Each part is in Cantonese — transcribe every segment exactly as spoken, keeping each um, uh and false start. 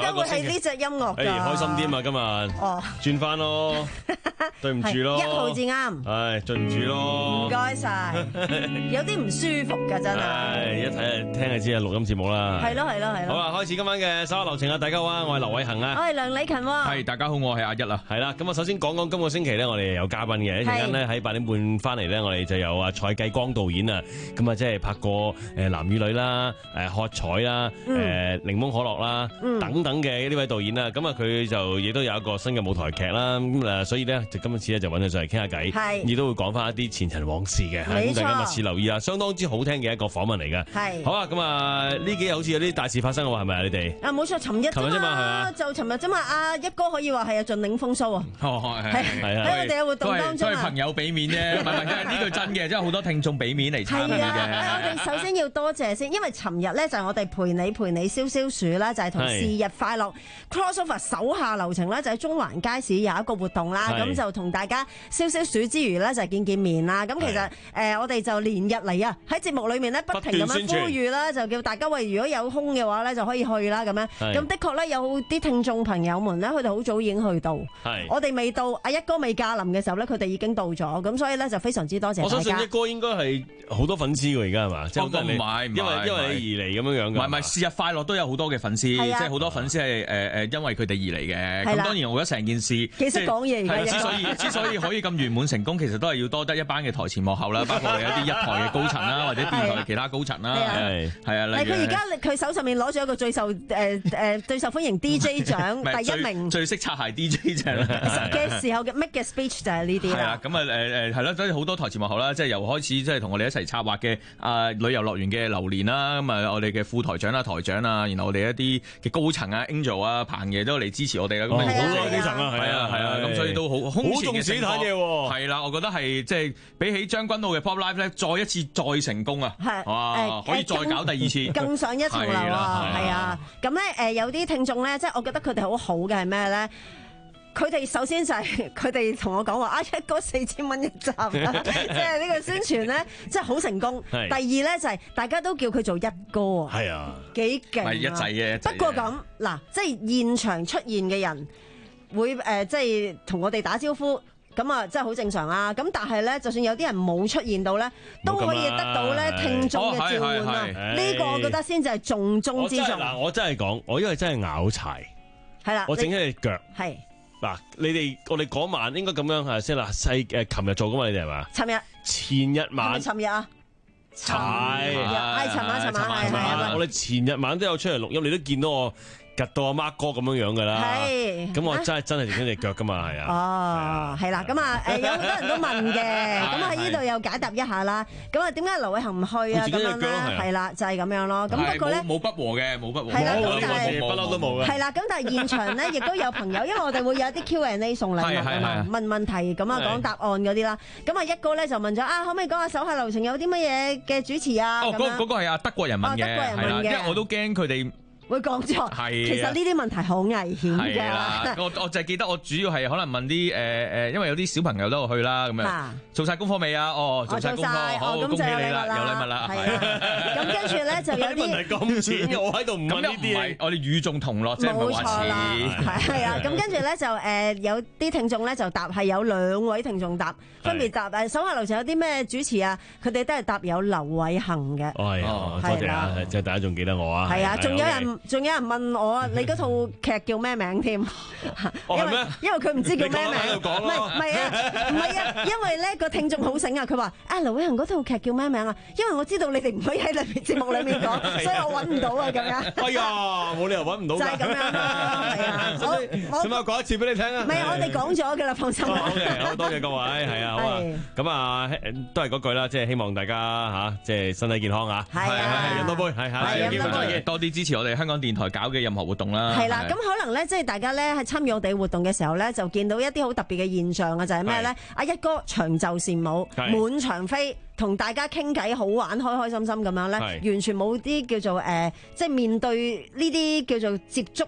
點解會係呢隻音樂㗎？ 誒，開心啲啊嘛，今日哦， 轉翻咯，對唔住咯， 一號字啱， 唉，對唔住咯， 唔該晒，有啲唔舒服㗎真係。 唉，一睇聽就知係錄音節目啦。 係咯係咯係咯。 好啦，開始今晚嘅稍後流程啊！大家好啊，我係劉偉恒啊， 我係梁禮勤喎。 係大家好，我係阿一啊。 係啦，咁啊，首先講講今個星期咧，我哋有嘉賓嘅，一陣間咧喺八點半翻嚟咧，我哋就有啊蔡繼光導演啊，咁啊即係拍過誒男與女啦、誒喝彩啦、誒檸檬可樂啦等等嘅呢位導演啦，咁啊佢就亦都有一個新嘅舞台劇啦，咁誒所以咧就今次咧就揾佢上嚟傾下偈，亦都會講翻一啲前塵往事嘅，咁大家密切留意啊，相當之好聽嘅一個訪問嚟嘅。係好啊，咁啊呢幾日好似有啲大事發生嘅喎，係咪啊？你哋啊冇錯，尋日尋日啫嘛，係啊， 就尋日啫嘛，阿一哥可以話係啊盡領風騷啊， 哦係係喺我哋嘅活動當中啊， 都係朋友俾面啫，唔係唔係，呢句真嘅，即係好多聽眾俾面嚟參與嘅。 我哋首先要多謝先，因為尋日咧就係我哋陪你陪你消消暑啦，就係同是日快樂 crossover 手下留情啦，就喺中環街市有一個活動啦，咁就同大家消消暑之餘咧就係見見面啦。咁其實誒我哋就連日嚟啊喺節目裏面咧不停咁樣呼籲啦，就叫大家喂，如果有空嘅話咧就可以去啦咁樣。咁的確咧有啲聽眾朋友們咧，佢哋好早已經去到，我哋未到，阿一哥未駕臨嘅時候咧，佢哋已經到咗，咁所以咧就非常之多謝大家。 我相信一哥應該係好多粉絲㗎，而家係嘛？即係好多人嚟，因為因為你而嚟咁樣樣㗎。 唔係唔係，是日快樂都有好多嘅粉絲，即係好多粉絲係誒誒，因為佢哋而嚟嘅。咁當然我覺得成件事其實講嘢嘅， 之所以之所以可以咁圓滿成功，其實都係要多得一班嘅台前幕後啦，包括有啲一台嘅高層啦，或者電台嘅其他高層啦，係係啊。係佢而家佢手上面攞咗一個最受誒誒最受歡迎 D J 獎第一名， 最識擦鞋 D J 獎嘅時候嘅 make 嘅 speech 就係呢啲啦。係啊， 咁啊誒誒係啦，所以好多台前幕後啦，即係由開始即係同我哋一齊策劃嘅啊旅遊樂園嘅流年啦，咁啊我哋嘅副台長啦、台長啊，然後我哋一啲嘅高層啊、Angel 啊、彭爺都嚟支持我哋啦。咁啊好多高層啊，係啊係啊， 咁所以都好好重視呢單嘢喎。 係啦，我覺得係即係比起將軍澳嘅 Pop Live 咧，再一次再成功啊！係哇，可以再搞第二次， 更上一層樓啊！係啊，咁咧誒有啲聽眾咧，即係我覺得佢哋好好嘅係咩咧？佢哋首先就係佢哋同我講話啊，一哥四千蚊一集，即係呢個宣傳咧，即係好成功。第二咧就係大家都叫佢做一哥啊，係啊，幾勁啊！ 係一仔嘅。 不過咁嗱，即係現場出現嘅人會誒，即係同我哋打招呼。咁啊，真係好正常啊！咁但係咧，就算有啲人冇出現到咧，都可以得到咧聽眾嘅召喚啊！呢個我覺得先至係重中之重。 嗱，我真係講，我因為真係拗柴， 係啦， 我整起隻腳。 係嗱，你哋我哋嗰晚應該咁樣係先啦，細誒琴日做噶嘛？你哋係嘛？ 尋日前日晚， 尋日啊， 係係尋晚，尋晚係係。 我哋前日晚都有出嚟錄音，你都見到我。夾到阿 Mark 哥咁樣樣噶啦，咁我真係真係整隻腳噶嘛，係啊。 哦，係啦，咁啊，誒有好多人都問嘅，咁喺呢度又解答一下啦。咁啊，點解劉偉恒唔去啊？咁樣咧，係啦，就係咁樣咯。咁不過咧， 冇不和嘅，冇不和。 係啦，咁但係不嬲都冇嘅。 係啦，咁但係現場咧，亦都有朋友，因為我哋會有啲 Q and A 送禮物啊嘛，問問題咁啊，講答案嗰啲啦。咁啊，一哥咧就問咗啊，可唔可以講下手下留情有啲乜嘢嘅主持啊？ 哦，嗰嗰個係阿德國人問嘅，係啦，因為我都驚佢哋會講錯，其實呢啲問題好危險㗎。 我我就係記得我主要係可能問啲誒誒，因為有啲小朋友都有去啦，咁樣做晒功課未啊？哦，做晒功課，好，恭喜你啦，有禮物啦。 咁跟住咧就有啲問題咁淺嘅，我喺度唔問呢啲。 我哋與眾同樂，即係冇話似。 係啊，咁跟住咧就誒有啲聽眾咧就答係有兩位聽眾答，分別答誒手下留情有啲咩主持啊？佢哋都係答有劉偉恒嘅。 哦，多謝啊，即係大家仲記得我啊。 係啊，仲有人。仲有人問我啊，你嗰套劇叫咩名添？因為因為佢唔知叫咩名，唔係唔係啊，唔係啊，因為咧個聽眾好醒啊，佢話啊劉偉恒嗰套劇叫咩名啊？因為我知道你哋唔可以喺裏面節目裏面講，所以我揾唔到啊咁樣。 哎呀，冇理由揾唔到㗎。 就係咁樣咯，係啊。我我使唔使講一次俾你聽啊？ 唔係，我哋講咗㗎啦，放心。 好嘅，好多謝各位，係啊，好啊。咁啊，都係嗰句啦，即係希望大家嚇，即係身體健康啊。係係，飲多杯，係下次有機會再見。 多啲支持我哋香港電台搞嘅任何活動啦， 係啦，咁可能咧，即係大家咧喺參與我哋活動嘅時候咧，就見到一啲好特別嘅現象啊，就係咩咧？阿一哥長袖善舞，滿場飛，同大家傾偈好玩，開開心心咁樣咧，完全冇啲叫做誒，即係面對呢啲叫做接觸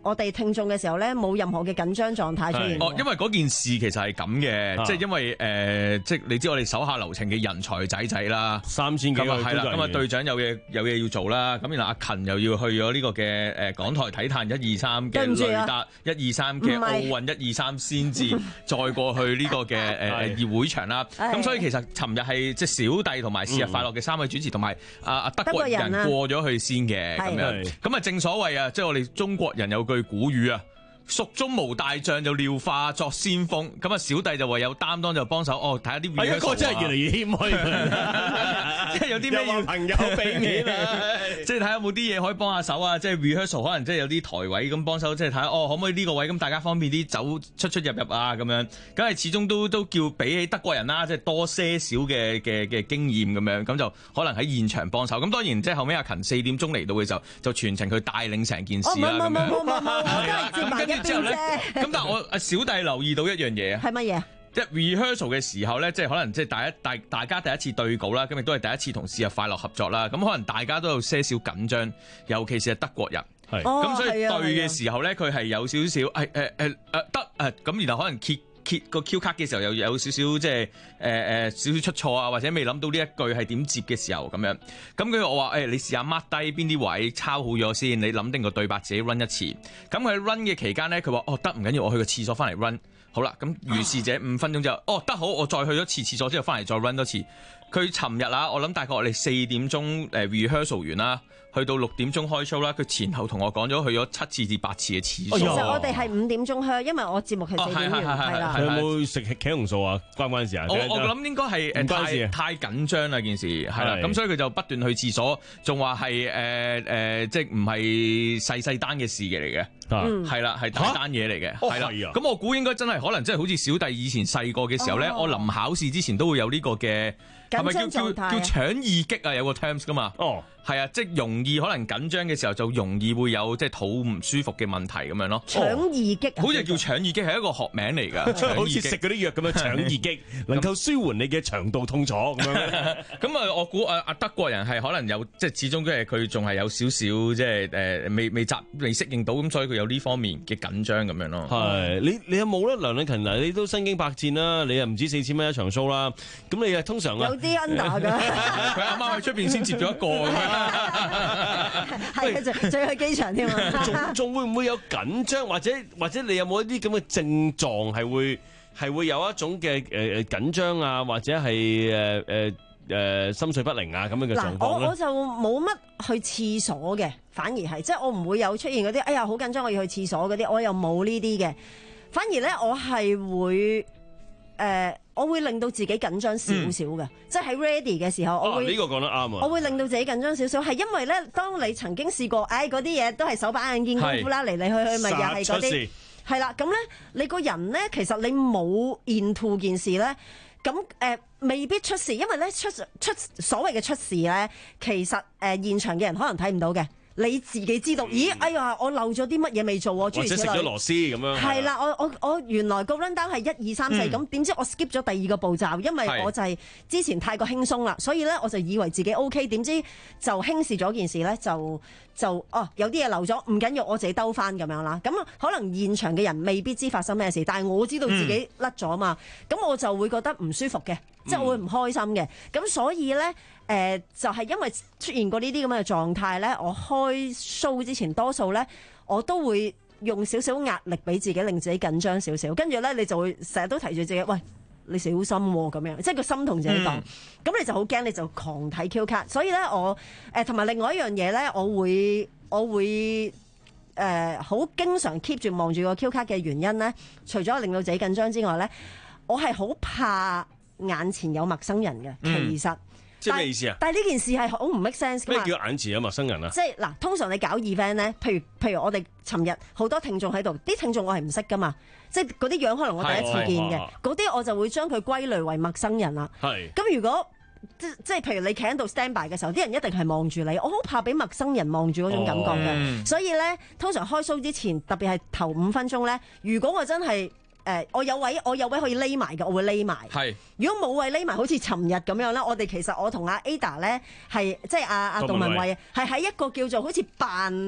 我哋聽眾嘅時候咧，冇任何嘅緊張狀態出現。 哦，因為嗰件事其實係咁嘅，即係因為誒，即係你知我哋手下留情嘅人才仔仔啦， 三千幾個係啦，咁啊隊長有嘢有嘢要做啦，咁然後阿勤又要去咗呢個嘅誒港台體壇一二三嘅雷達一二三嘅奧運一二三先至再過去呢個嘅誒議會場啦。咁所以其實尋日係即係小弟同埋是日快樂嘅三位主持同埋阿阿德國人過咗去先嘅咁樣。咁啊正所謂啊，即係我哋中國人有句古語啊。蜀中無大將就廖化作先鋒，咁啊小弟就唯有擔當就幫手哦，睇下啲 rehearsal 啊，一個真係越嚟越謙虛，即係有啲咩要朋友俾面啊，即係睇下有冇啲嘢可以幫下手啊，即係 rehearsal 可能即係有啲台位咁幫手，即係睇下哦可唔可以呢個位咁大家方便啲走出出入入啊咁樣，咁係始終都都叫比起德國人啦，即係多些少嘅嘅嘅經驗咁樣，咁就可能喺現場幫手。咁當然即係後尾阿勤四點鐘嚟到嘅時候，就全程佢帶領成件事啦咁樣。之後咧，咁但係我阿小弟留意到一樣嘢啊， 係乜嘢？ 即係 rehearsal 嘅時候咧，即係可能即係大一大大家第一次對稿啦，咁亦都係第一次同是日快樂合作啦。咁可能大家都有些少緊張，尤其是係德國人。係，咁所以對嘅時候咧，佢係有少少誒誒誒誒得誒，咁然後可能揭揭個 Q 卡嘅時候，又有少少即係誒誒少少出錯啊，或者未諗到呢一句係點接嘅時候咁樣。咁佢我話誒、欸，你試下 mark 低邊啲位抄好咗先，你諗定個對白自己 run 一次。咁佢 run 嘅期間咧，佢話哦得唔緊要，我去個廁所翻嚟 run。好啦，咁如是者五分鐘之後，哦得好，我再去咗次廁所之後翻嚟再 run 多次。佢尋日啊，我諗大概我哋四點鐘誒 rehearsal 完啦。去到六點鐘開 show 啦，佢前後同我講咗去咗七次至八次嘅廁所。其實我哋係五點鐘去，因為我節目係四點完，係啦。 佢有冇食茄紅素啊？關唔關事啊？ 我我諗應該係誒太太緊張啦件事，係啦。咁所以佢就不斷去廁所，仲話係誒誒，即係唔係細細單嘅事嘅嚟嘅，係啦，係大單嘢嚟嘅，係啦。咁我估應該真係可能真係好似小弟以前細個嘅時候咧，我臨考試之前都會有呢個嘅。係咪叫叫叫腸易激啊？有個 terms 噶嘛？哦，係啊，即係容易可能緊張嘅時候就容易會有即係肚唔舒服嘅問題咁樣咯。 腸易激， 好似叫腸易激係一個學名嚟㗎， 好似食嗰啲藥咁樣，腸易激能夠舒緩你嘅腸道痛楚咁樣。 咁啊，我估啊啊德國人係可能有即係始終即係佢仲係有少少即係誒未未習未適應到，咁所以佢有呢方面嘅緊張咁樣咯。 係你你有冇咧？梁禮勤嗱，你都身經百戰啦，你又唔止四千蚊一場 show 啦，咁你啊通常啊。 啲 under 㗎， 佢啱啱喺出邊先接咗一個咁樣， 係仲仲要去機場添啊！ 仲仲會唔會有緊張，或者或者你有冇一啲咁嘅症狀係會係會有一種嘅誒誒緊張啊，或者係誒誒誒心緒不寧啊咁樣嘅狀況咧？ 我我就冇乜去廁所嘅，反而係即係我唔會有出現嗰啲，哎呀好緊張我要去廁所嗰啲，我又冇呢啲嘅，反而咧我係會誒。呃我會令到自己緊張少少嘅，嗯、即係喺 ready 嘅時候，我會呢、 啊呢個講得啱啊！ 我會令到自己緊張少少，係因為咧，當你曾經試過，唉嗰啲嘢都係手把眼見功夫啦，嚟嚟去去咪又係嗰啲，係啦，咁咧你個人咧，其實你冇 into 件事咧，咁誒、呃、未必出事，因為咧出出所謂嘅出事咧，其實誒、呃、現場嘅人可能睇唔到嘅。你自己知道，咦？哎呀，我漏咗啲乜嘢未做喎？ 或者食咗螺絲咁樣。 係啦，我我我原來個 run down 係一二三四，咁點知我 skip 咗第二個步驟，因為我就係之前太過輕鬆啦，所以咧我就以為自己 OK，點知就輕視咗件事咧，就就哦有啲嘢漏咗，唔緊要，我自己兜翻咁樣啦。咁可能現場嘅人未必知發生咩事，但係我知道自己甩咗嘛，咁、嗯、我就會覺得唔舒服嘅，即係我會唔開心嘅。咁所以咧。誒、呃、就係、是、因為出現過呢啲咁嘅狀態咧，我開 show 之前多數咧，我都會用少少壓力俾自己，令自己緊張少少。跟住咧，你就會成日都提住自己，喂，你小心喎、啊、咁樣，即係個心同自己講。咁、嗯、你就好驚，你就狂睇 Q 卡。所以咧，我誒同埋另外一樣嘢咧，我會我會誒好、呃、經常 keep 住望住個 Q 卡嘅原因咧，除咗令到自己緊張之外咧，我係好怕眼前有陌生人嘅，其實。嗯即係咩意思啊？ 但係呢件事係好唔 make sense 㗎嘛？ 咩叫眼前有陌生人啊？ 即係嗱，通常你搞 event 咧，譬如譬如我哋尋日好多聽眾喺度，啲聽眾我係唔識㗎嘛，即係嗰啲樣可能我第一次見嘅，嗰啲我就會將佢歸類為陌生人啦。係。咁如果即即係譬如你企喺度 stand by 嘅時候，啲人一定係望住你，我好怕俾陌生人望住嗰種感覺嘅。哦、所以咧，通常開 show 之前，特別係頭五分鐘咧，如果我真係誒、呃，我有位，我有位可以匿埋嘅，我會匿埋。係是。如果冇位匿埋，好似尋日咁樣啦，我哋其實我同阿 Ada 咧係即係阿阿杜文慧係喺一個叫做好似扮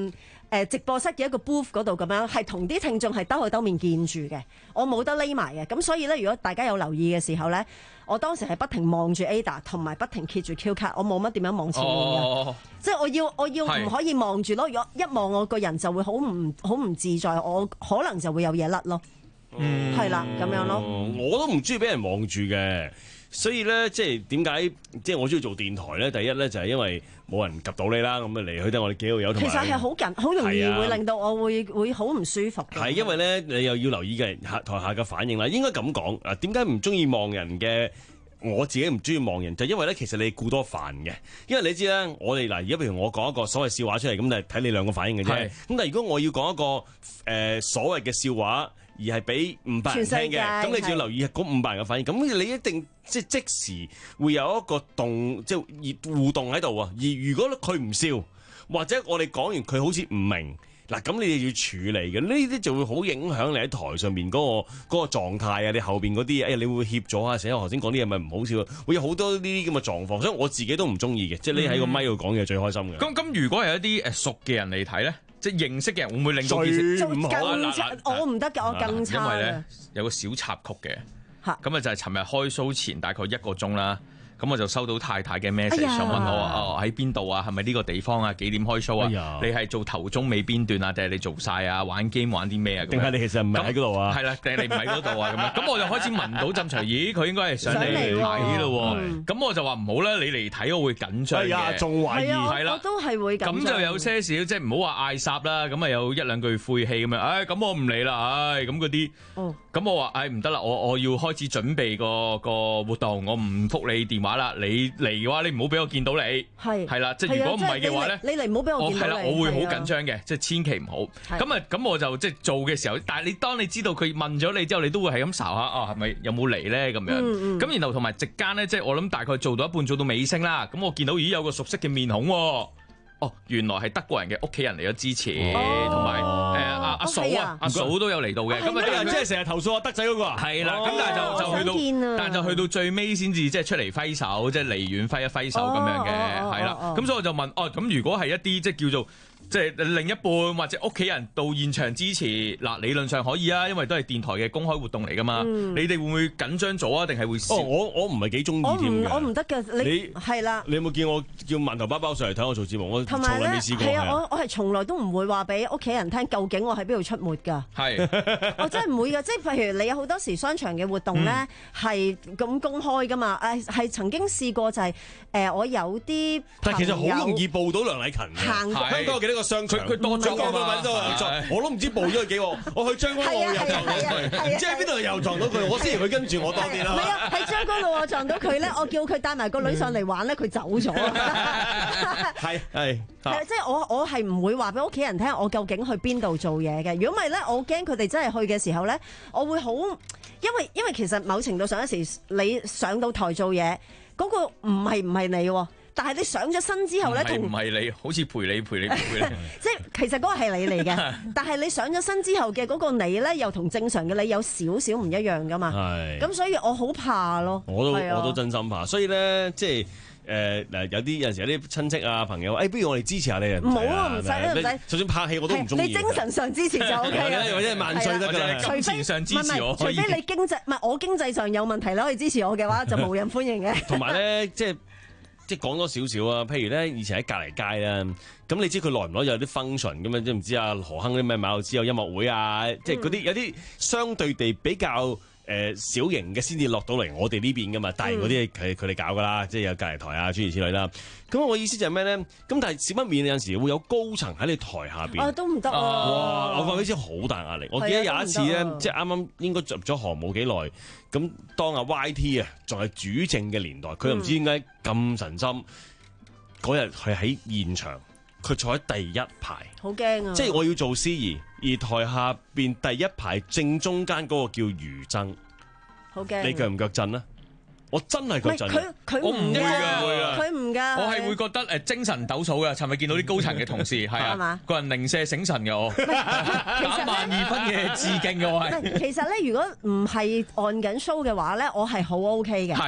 誒直播室嘅一個 booth 嗰度咁樣，係同啲聽眾係兜口兜面見住嘅，我冇得匿埋嘅。咁所以咧，如果大家有留意嘅時候咧，我當時係不停望住 Ada， 同埋不停揭住 Q 卡，我冇乜點樣望前面嘅， 哦、 即係我要我要唔可以望住咯。如果一望我個人就會好唔好唔自在，我可能就會有嘢甩咯。嗯，係啦，咁樣咯。 我都唔中意俾人望住嘅。所以咧，即係點解即係我中意做電台咧？第一咧就係因為冇人及到你啦，咁啊嚟去得我哋幾號友同埋。其實係好緊，好容易會令到我會會好唔舒服。 係因為咧，你又要留意嘅台下嘅反應啦。應該咁講啊，點解唔中意望人嘅？我自己唔中意望人，就因為咧，其實你顧多煩嘅。因為你知啦，我哋嗱，而家譬如我講一個所謂笑話出嚟，咁就係睇你兩個反應嘅啫。咁但係如果我要講一個誒、呃、所謂嘅笑話，而係俾五百人聽嘅，咁你就要留意嗰五百人嘅反應。咁你一定即係即時會有一個動即係互動喺度啊。而如果佢唔笑，或者我哋講完佢好似唔明。嗱，咁你哋要處理嘅，呢啲就會好影響你喺台上面嗰個嗰個狀態啊！你後邊嗰啲，哎呀，你會怯咗啊！成日頭先講啲嘢咪唔好笑，會有好多呢啲咁嘅狀況，所以我自己都唔中意嘅，即係你喺個咪度講嘢最開心嘅。 咁咁、嗯，如果係一啲誒熟嘅人嚟睇咧，即係認識嘅人，會唔會令到件事唔好啊？我唔得嘅，我更差。 因為咧有個小插曲嘅，咁啊就係尋日開 show 前大概一個鐘啦。咁我就收到太太嘅 message，想問我哦喺邊度啊？係咪呢個地方啊？幾點開 show 啊？哎、呀你係做頭中尾邊段啊？定係你做晒啊？玩 game 玩啲咩啊？ 定係你其實唔係喺嗰度啊？ 係啦，定係你唔喺嗰度啊？咁樣咁我就開始聞到陣除，咦？佢應該係上嚟睇咯。咁、嗯、我就話唔好啦，你嚟睇我會緊張嘅， 仲懷疑係啦，我都係會緊張。咁就有些少即係唔好話嗌霎啦，咁啊有一兩句晦氣咁樣。唉、哎，咁我唔嚟啦，唉、哎，咁嗰啲。哦。咁我話唉唔得啦，我我要開始準備個個活動，我唔覆你電話啦，你嚟嘅話你唔好俾我見到你，係係啦，即係如果唔係嘅話咧， 你嚟唔好俾我見到你， 係啦，我會好緊張嘅，即係千祈唔好。咁啊咁我就即係做嘅時候，但係你當你知道佢問咗你之後，你都會係咁睄下，哦係咪有冇嚟咧咁樣？咁、嗯嗯、然後同埋席間咧，即係我諗大概做到一半，做到尾聲啦，咁我見到咦有個熟悉嘅面孔喎。哦，原來係德國人嘅屋企人嚟咗支持，同埋誒阿阿嫂啊，阿嫂都有嚟到嘅。咁啊啲人即係成日投訴阿德仔嗰個啊。係啦，咁但係就就去到，但係就去到最尾先至即係出嚟揮手，即係離遠揮一揮手咁樣嘅，係啦。咁所以我就問，哦，咁如果係一啲即係叫做即係另一半或者屋企人到現場支持，嗱理論上可以啊，因為都係電台嘅公開活動嚟㗎嘛。你哋會唔會緊張咗啊？定係會？哦，我我唔係幾中意添嘅。 我唔得嘅，你係啦。 你有冇見我叫饅頭包包上嚟睇我做節目？我從來未試過。 係啊，我我係從來都唔會話俾屋企人聽，究竟我喺邊度出沒㗎。係，我真係唔會㗎。即係譬如你有好多時商場嘅活動咧，係咁公開㗎嘛。誒係曾經試過就係誒我有啲， 但其實好容易報到梁禮勤嘅。香港有幾多個商場？佢多咗啊嘛。我都唔知報咗佢幾個。我去將軍澳又撞到佢，唔知喺邊度又撞到佢。我之前佢跟住我多啲啦。 係啊，喺將軍澳我撞到佢咧，我叫佢帶埋個女上嚟玩咧，佢走咗。 係係。 係，即係我我係唔會話俾屋企人聽，我究竟去邊度做嘢嘅。如果唔係咧，我驚佢哋真係去嘅時候咧，我會好，因為因為其實某程度上一時你上到台做嘢，嗰個唔係唔係你喎，但係你上咗身之後咧，同唔係你，好似陪你陪你陪你， 即係其實嗰個係你嚟嘅，但係你上咗身之後嘅嗰個你咧，又同正常嘅你有少少唔一樣噶嘛。係，咁所以我好怕咯。 我都我都真心怕，所以咧即係。誒嗱，有啲有陣時有啲親戚啊朋友，誒不如我哋支持下你啊！ 唔好啊，唔使唔使， 就算拍戲我都唔中意。 你精神上支持就 O K 啦， 或者萬歲得㗎啦。 金錢上支持我， 除非你經濟唔係我經濟上有問題啦，可以支持我嘅話就無人歡迎嘅。 同埋咧，即係即係講多少少啊，譬如咧，以前喺隔離街啦，咁你知佢耐唔耐有啲 function 咁啊？即唔知啊何亨啲咩馬路之有音樂會啊，即係嗰啲有啲相對地比較。誒小型嘅先至落到嚟我哋呢邊噶嘛，大型嗰啲係佢哋搞噶啦，即係有隔離台啊諸如此類啦。咁我意思就係咩咧？咁但係少不免有陣時會有高層喺你台下邊， 啊都唔得啊！ 哇！我覺得呢啲好大壓力。我記得有一次咧，即係啱啱應該入咗行冇幾耐，咁當阿 Y T 啊仲係主政嘅年代，佢又唔知點解咁神心，嗰日係喺現場。佢坐喺第一排， 好驚啊！ 即係我要做司儀，而台下邊第一排正中間嗰個叫余爭， 好驚！ 你腳唔腳震啊？我真係腳震， 佢佢我唔會㗎， 佢唔㗎， 我係會覺得誒精神抖擻嘅。尋日見到啲高層嘅同事係啊，個人零舍醒神嘅我，打萬二分嘅致敬嘅我係。 其實咧，如果唔係按緊 show 嘅話咧，我係好 OK 嘅。係。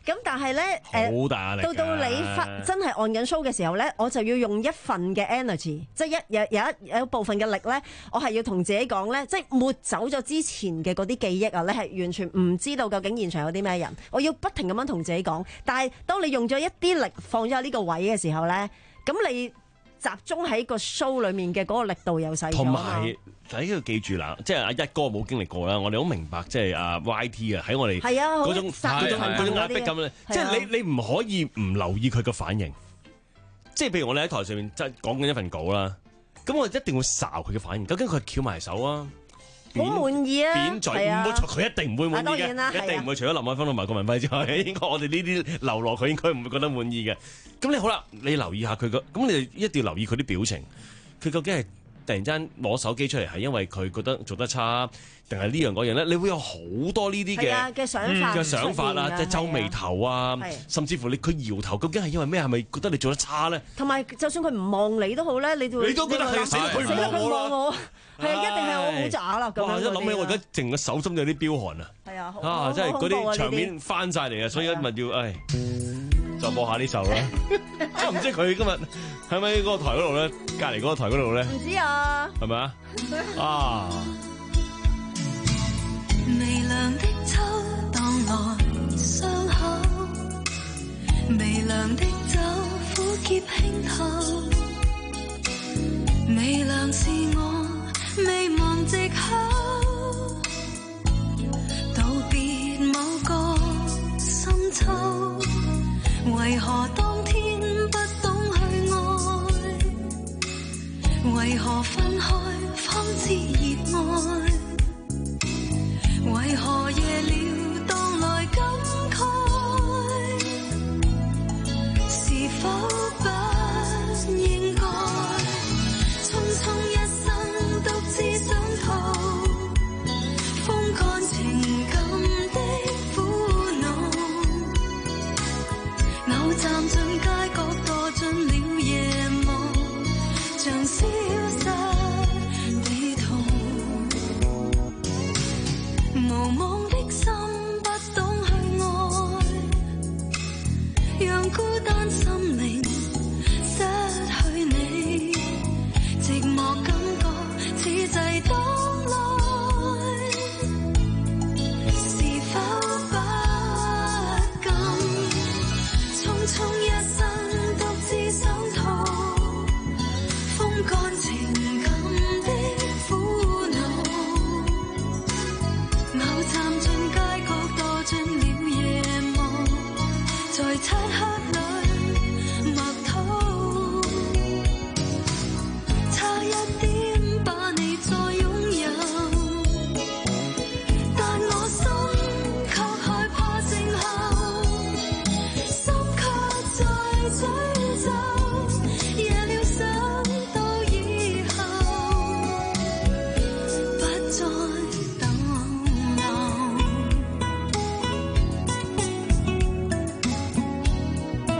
咁但係咧誒， 好大壓力㗎。 到到你發真係按緊 show 嘅時候咧，我就要用一份嘅 energy，即係一有有一有一部分嘅力咧，我係要同自己講咧，即係抹走咗之前嘅嗰啲記憶啊，你係完全唔知道究竟現場有啲咩人，我要不停咁樣同自己講。但係當你用咗一啲力放咗喺呢個位嘅時候咧，咁你集中喺個 show 裡面嘅嗰個力度又細咗。 同埋大家要記住啦，即係阿一哥冇經歷過啦，我哋好明白，即係阿 Y T 啊，喺我哋係啊嗰種嗰種嗰種壓迫感咧，即係你你唔可以唔留意佢嘅反應。即係譬如我哋喺台上面即係講緊一份稿啦，咁我一定會睄佢嘅反應，究竟佢翹埋手啊？ 好滿意啊！ 扁嘴唔會，佢一定唔會滿意嘅，一定唔會。除咗林海峰同埋郭文輝之外，應該我哋呢啲流落佢應該唔會覺得滿意嘅。咁你好啦，你留意下佢個，咁你一定要留意佢啲表情，佢究竟係突然間攞手機出嚟係因為佢覺得做得差，定係呢樣嗰樣咧？你會有好多呢啲嘅嘅想法嘅想法啊，即係皺眉頭啊，甚至乎你佢搖頭，究竟係因為咩？係咪覺得你做得差咧？ 同埋就算佢唔望你都好咧，你都你都覺得係死啦！佢唔望我。 係啊，一定係我好渣啦咁樣。 哇！一諗起我而家淨個手心有啲飆汗啊！ 係啊， 啊，真係嗰啲場面翻晒嚟啊！所以今日要唉，就播下呢首啦。啊，唔知佢今日喺咪嗰個台嗰度咧？隔離嗰個台嗰度咧？ 唔知啊。 係咪啊？啊！ 微涼的秋蕩來傷口，微涼的酒苦澀輕透，微涼是我。未忘藉口，道別某個深秋，為何當天不懂去愛？為何分開方知熱愛？為何夜了當來感慨？是否不應該匆匆一只想逃，風乾情感的苦惱，偶站進街角墮進了夜幕，像消失地圖，無望的心不懂去愛，讓孤單心靈失去你，寂寞感覺此際當來，是否不敢匆匆一生獨自想逃，風乾情感的苦惱，偶站進街角墮進了夜幕，在漆黑裏默禱，差一點再擁有，但我心卻害怕靜候，心卻在詛咒，夜了想到以後，不再逗留。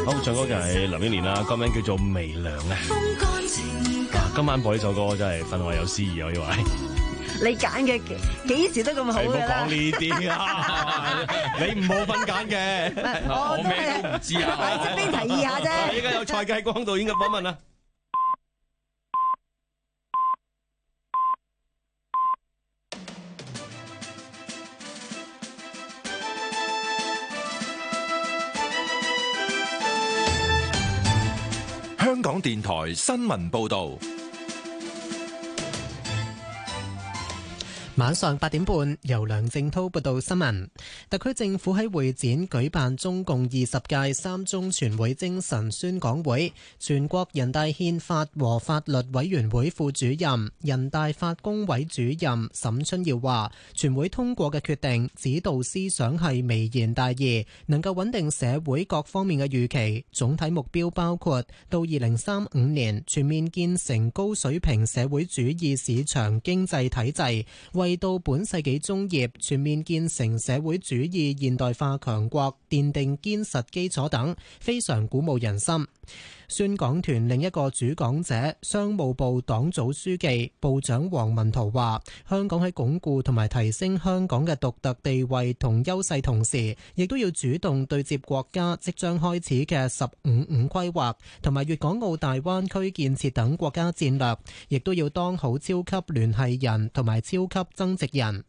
好，唱歌就係林憶蓮啦，歌名叫做《微涼》啊。今晚播呢首歌真係分外有詩意，我以為。 你揀嘅幾時都咁好㗎啦。 唔好講呢啲啊！你唔好分揀嘅， 我咩都唔知啊。 側邊提議下啫。 依家有蔡繼光導演嘅訪問啦。 香港電台新聞報導。 晚上八點半，由梁正滔報道新聞。特區政府喺會展舉辦中共二十屆三中全會精神宣講會，全國人大憲法和法律委員會副主任、人大法工委主任沈春耀話，全會通過嘅決定指導思想係微言大義，能夠穩定社會各方面嘅預期。總體目標包括到二零三五年全面建成高水平社會主義市場經濟體制，為到本世紀中葉全面建成社會主義現代化強國奠定堅實基礎等，非常鼓舞人心。宣講團另一個主講者，商務部黨組書記、部長王文濤話，香港喺鞏固同埋提升香港嘅獨特地位同優勢同時，亦都要主動對接國家即將開始嘅十五五規劃同埋粵港澳大灣區建設等國家戰略，亦都要當好超級聯繫人同埋超級增值人。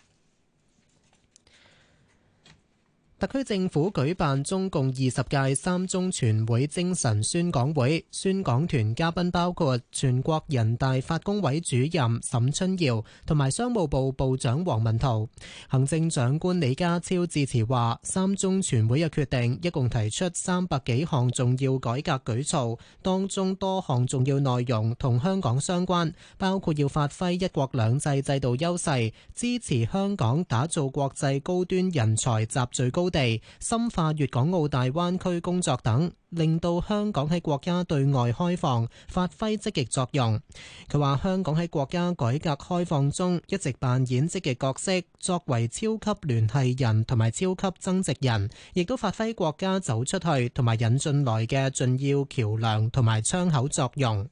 特區政府舉辦中共二十屆三中全會精神宣講會，宣講團嘉賓包括全國人大法工委主任沈春耀同埋商務部部長王文濤。行政長官李家超致辭話，三中全會嘅決定一共提出三百幾項重要改革舉措，當中多項重要內容同香港相關，包括要發揮一國兩制制度優勢，支持香港打造國際高端人才集聚高地，深化粵港澳大灣區工作等，令到香港喺國家對外開放發揮積極作用。佢話香港喺國家改革開放中一直扮演積極角色，作為超級聯繫人同埋超級增值人，亦都發揮國家走出去同埋引進來嘅重要橋樑同埋窗口作用。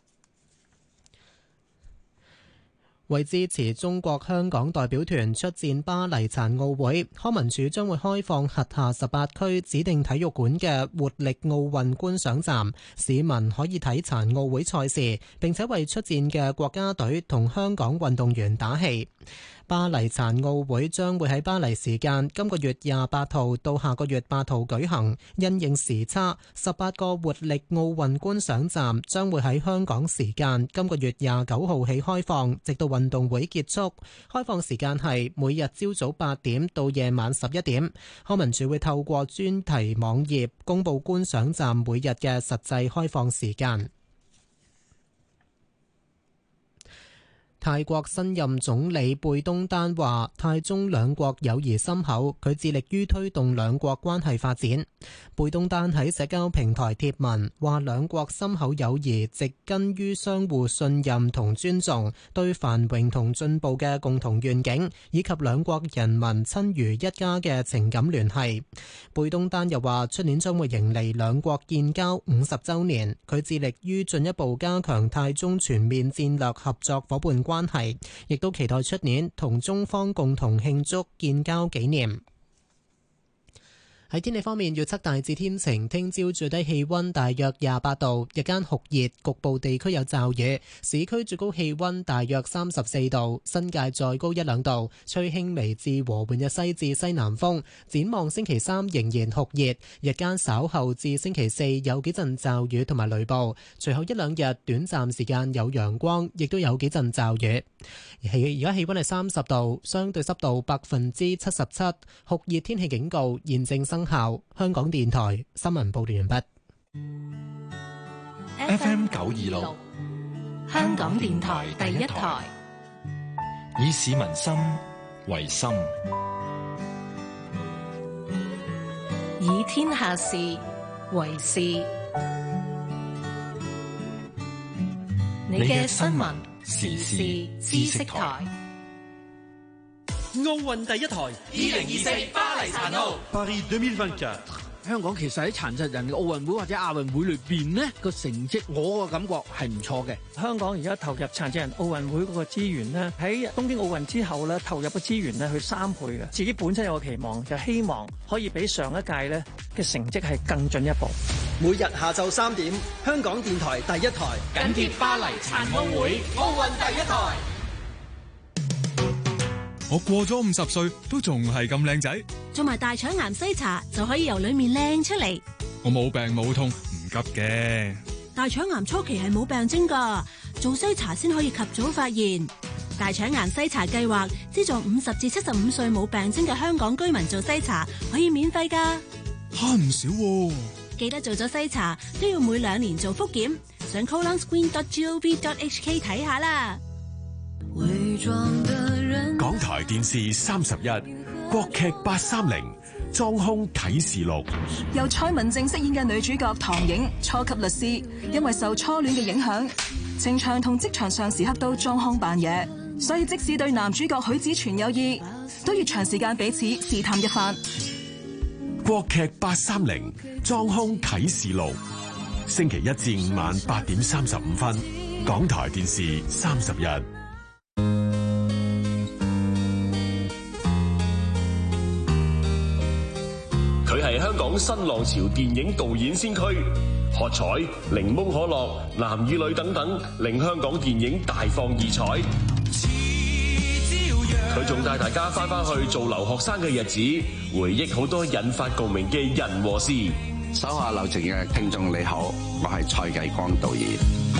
為支持中國香港代表團出戰巴黎殘奧會，康文署將會開放轄下十八區指定體育館嘅活力奧運觀賞站，市民可以睇殘奧會賽事，並且為出戰嘅國家隊同香港運動員打氣。巴黎殘奧會將會喺巴黎時間今個月廿八號到下個月八號舉行，因應時差，十八個活力奧運觀賞站將會喺香港時間今個月廿九號起開放，直到運動會結束。開放時間係每日朝早八點到夜晚十一點。康文署會透過專題網頁公佈觀賞站每日嘅實際開放時間。泰國新任總理貝東丹話，泰中兩國友誼深厚，佢致力於推動兩國關係發展。貝東丹喺社交平台貼文話，兩國深厚友誼植根於相互信任同尊重，對繁榮同進步嘅共同願景，以及兩國人民親如一家嘅情感聯繫。貝東丹又話，出年將會迎嚟兩國建交五十週年，佢致力於進一步加強泰中全面戰略合作夥伴關係，亦都期待出年同中方共同慶祝建交紀念。喺天氣方面，預測大致天晴，聽朝最低氣溫大約廿八度，日間酷熱，局部地區有驟雨。市區最高氣溫大約三十四度，新界再高一兩度，吹輕微至和緩嘅西至西南風。展望星期三仍然酷熱，日間稍後至星期四有幾陣驟雨同埋雷暴，隨後一兩日短暫時間有陽光，亦都有幾陣驟雨。而家氣溫係三十度，相對濕度百分之七十七，酷熱天氣警告現正生效。香港電台新聞報道完畢。 F M 九二六， 香港電台第一台， 以市民心為心， 以天下事為事。你嘅新聞時事知識台。 奧運第一台， 二零二四巴黎殘奧。 Paris二零二四香港其實喺殘疾人嘅奧運會或者亞運會裏邊呢個成績，我個感覺係唔錯嘅。 香港而家投入殘疾人奧運會嗰個資源呢，喺東京奧運之後咧，投入嘅資源呢去三倍嘅。自己本身有個期望，就希望可以比上一屆咧嘅成績係更進一步。 每日下晝三點，香港電台第一台緊貼巴黎殘奧會，奧運第一台。 我過咗五十歲都仲係咁靚仔， 做埋大腸癌篩查就可以由裏面靚出嚟。 我冇病冇痛，唔急嘅。 大腸癌初期係冇病徵㗎，做篩查先可以及早發現。大腸癌篩查計劃資助五十至七十五歲冇病徵嘅香港居民做篩查，可以免費㗎， 慳唔少喎。 記得做咗篩查都要每兩年做複檢，上 colon screen dot gov dot h k 睇下啦。 港台電視三十一，國劇八三零，裝兇啟示錄。 由蔡文正飾演嘅女主角唐影，初級律師，因為受初戀嘅影響，情場同職場上時刻都裝腔扮嘢，所以即使對男主角許子全有意，都要長時間彼此試探一番。 國劇八三零，裝兇啟示錄，星期一至五晚八點三十五分，港台電視三十一。 佢係香港新浪潮電影導演先驅，喝彩、檸檬可樂、男與女等等，令香港電影大放異彩。佢仲帶大家翻返去做留學生嘅日子，回憶好多引發共鳴嘅人和事。 手下留情嘅聽眾你好，我係蔡繼光導演。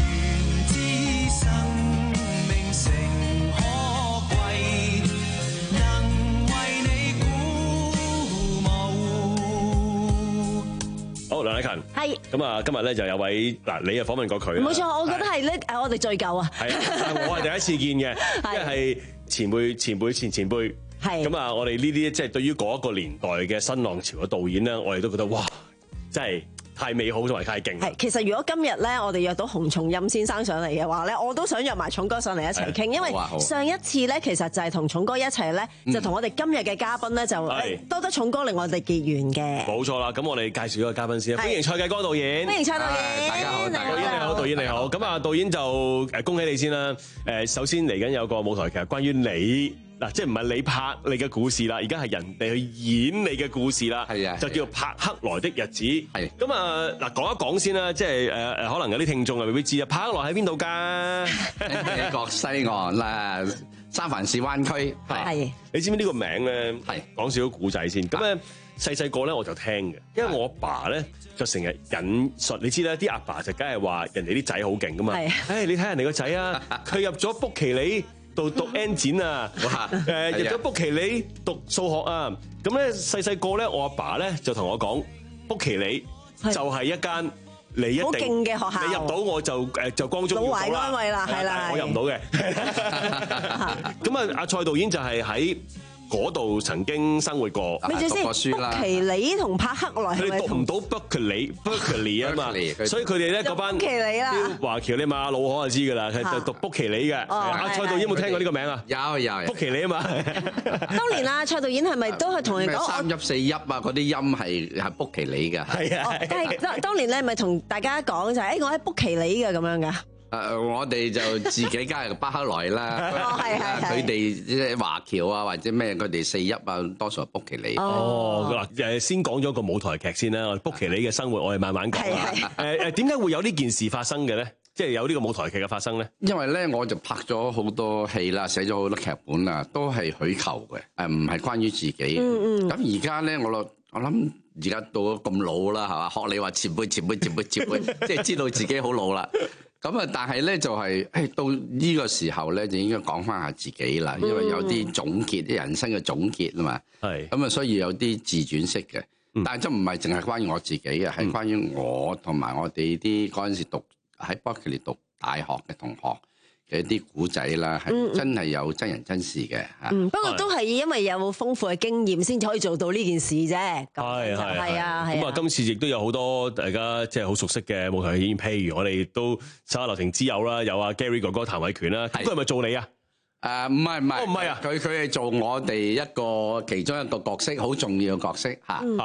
好，梁禮勤係咁啊！今日咧就有位嗱，你又訪問過佢，冇錯，我覺得係咧誒，我哋最舊啊， 係啊，但係我係第一次見嘅，因為係前輩、前輩、前前輩，係咁啊！我哋呢啲即係對於嗰一個年代嘅新浪潮嘅導演咧，我哋都覺得哇，真係太美好同埋太勁。 係，其實如果今日咧，我哋約到洪松蔭先生上嚟嘅話咧，我都想約埋重哥上嚟一齊傾，因為上一次咧，其實就係同重哥一齊咧，就同我哋今日嘅嘉賓咧，就多得重哥令我哋結緣嘅。 冇錯啦，咁我哋介紹一個嘉賓先，歡迎蔡繼光導演。 歡迎蔡導演， 大家好， 導演你好，導演你好。咁啊，導演就誒恭喜你先啦。誒，首先嚟緊有個舞台劇，關於你。嗱，即係唔係你拍你嘅故事啦，而家係人哋去演你嘅故事啦，係啊，就叫拍克萊的日子。係咁啊，嗱，講一講先啦，即係誒誒，可能有啲聽眾啊未必知啊，拍克萊喺邊度㗎？ 美國西岸啦，三藩市灣區。 係， 你知唔知呢個名咧？係講少少古仔先。咁咧細細個咧我就聽嘅，因為我阿爸咧就成日引述，你知啦，啲阿爸就梗係話人哋啲仔好勁㗎嘛。係，誒你睇人哋個仔啊，佢入咗卜奇里度讀 N 展啊，誒入咗卜奇里讀數學啊，咁咧細細個咧，我阿爸咧就同我講，卜奇里就係一間你一定好勁嘅學校， 你入到我就誒就光宗耀祖啦，老懷安慰啦，係啦，我入唔到嘅。咁啊，阿蔡導演就係喺嗰度曾經生活過， 讀過書啦。卜奇里同拍克萊係咪同？ 佢哋讀唔到卜奇里，卜奇里啊嘛，所以佢哋咧嗰班啲華僑你嘛老可就知㗎啦，係就讀卜奇里嘅。阿蔡導演有冇聽過呢個名啊？ 有有。 卜奇里啊嘛。 當年啊，蔡導演係咪都係同人講三泣四泣啊？嗰啲音係係卜奇里㗎。 係啊。 但係當當年咧，係咪同大家講就係誒我喺卜奇里嘅咁樣㗎？ 誒，我哋就自己梗係巴克萊啦。佢哋即係華僑啊，或者咩，佢哋四邑啊，多數係卜奇里。 哦，嗱誒，先講咗個舞台劇先啦。卜奇里嘅生活，我哋慢慢講啦。誒誒，點解會有呢件事發生嘅咧？即係有呢個舞台劇嘅發生咧？ 因為咧，我就拍咗好多戲啦，寫咗好多劇本啦，都係虛構嘅，誒唔係關於自己。嗯嗯。咁而家咧，我我諗而家到咗咁老啦，係嘛？學你話前輩、前輩、前輩、前輩，即係知道自己好老啦。咁啊，但係咧就係誒到呢個時候咧，就應該講翻下自己啦，因為有啲總結，啲人生嘅總結啊嘛。係。咁啊，所以有啲自傳式嘅，但係都唔係淨係關於我自己嘅，係關於我同埋我哋啲嗰陣時讀喺伯克利讀大學嘅同學嘅一啲古仔啦，係真係有真人真事嘅嚇。 嗯，不過都係因為有豐富嘅經驗先至可以做到呢件事啫。係係係啊，係。 咁啊，今次亦都有好多大家即係好熟悉嘅舞台演員，譬如我哋都手下留情之友啦，有阿 Gary 哥哥譚偉權啦，咁佢係咪做你啊？ 誒唔係唔係， 唔係啊， 佢佢係做我哋一個其中一個角色，好重要嘅角色嚇。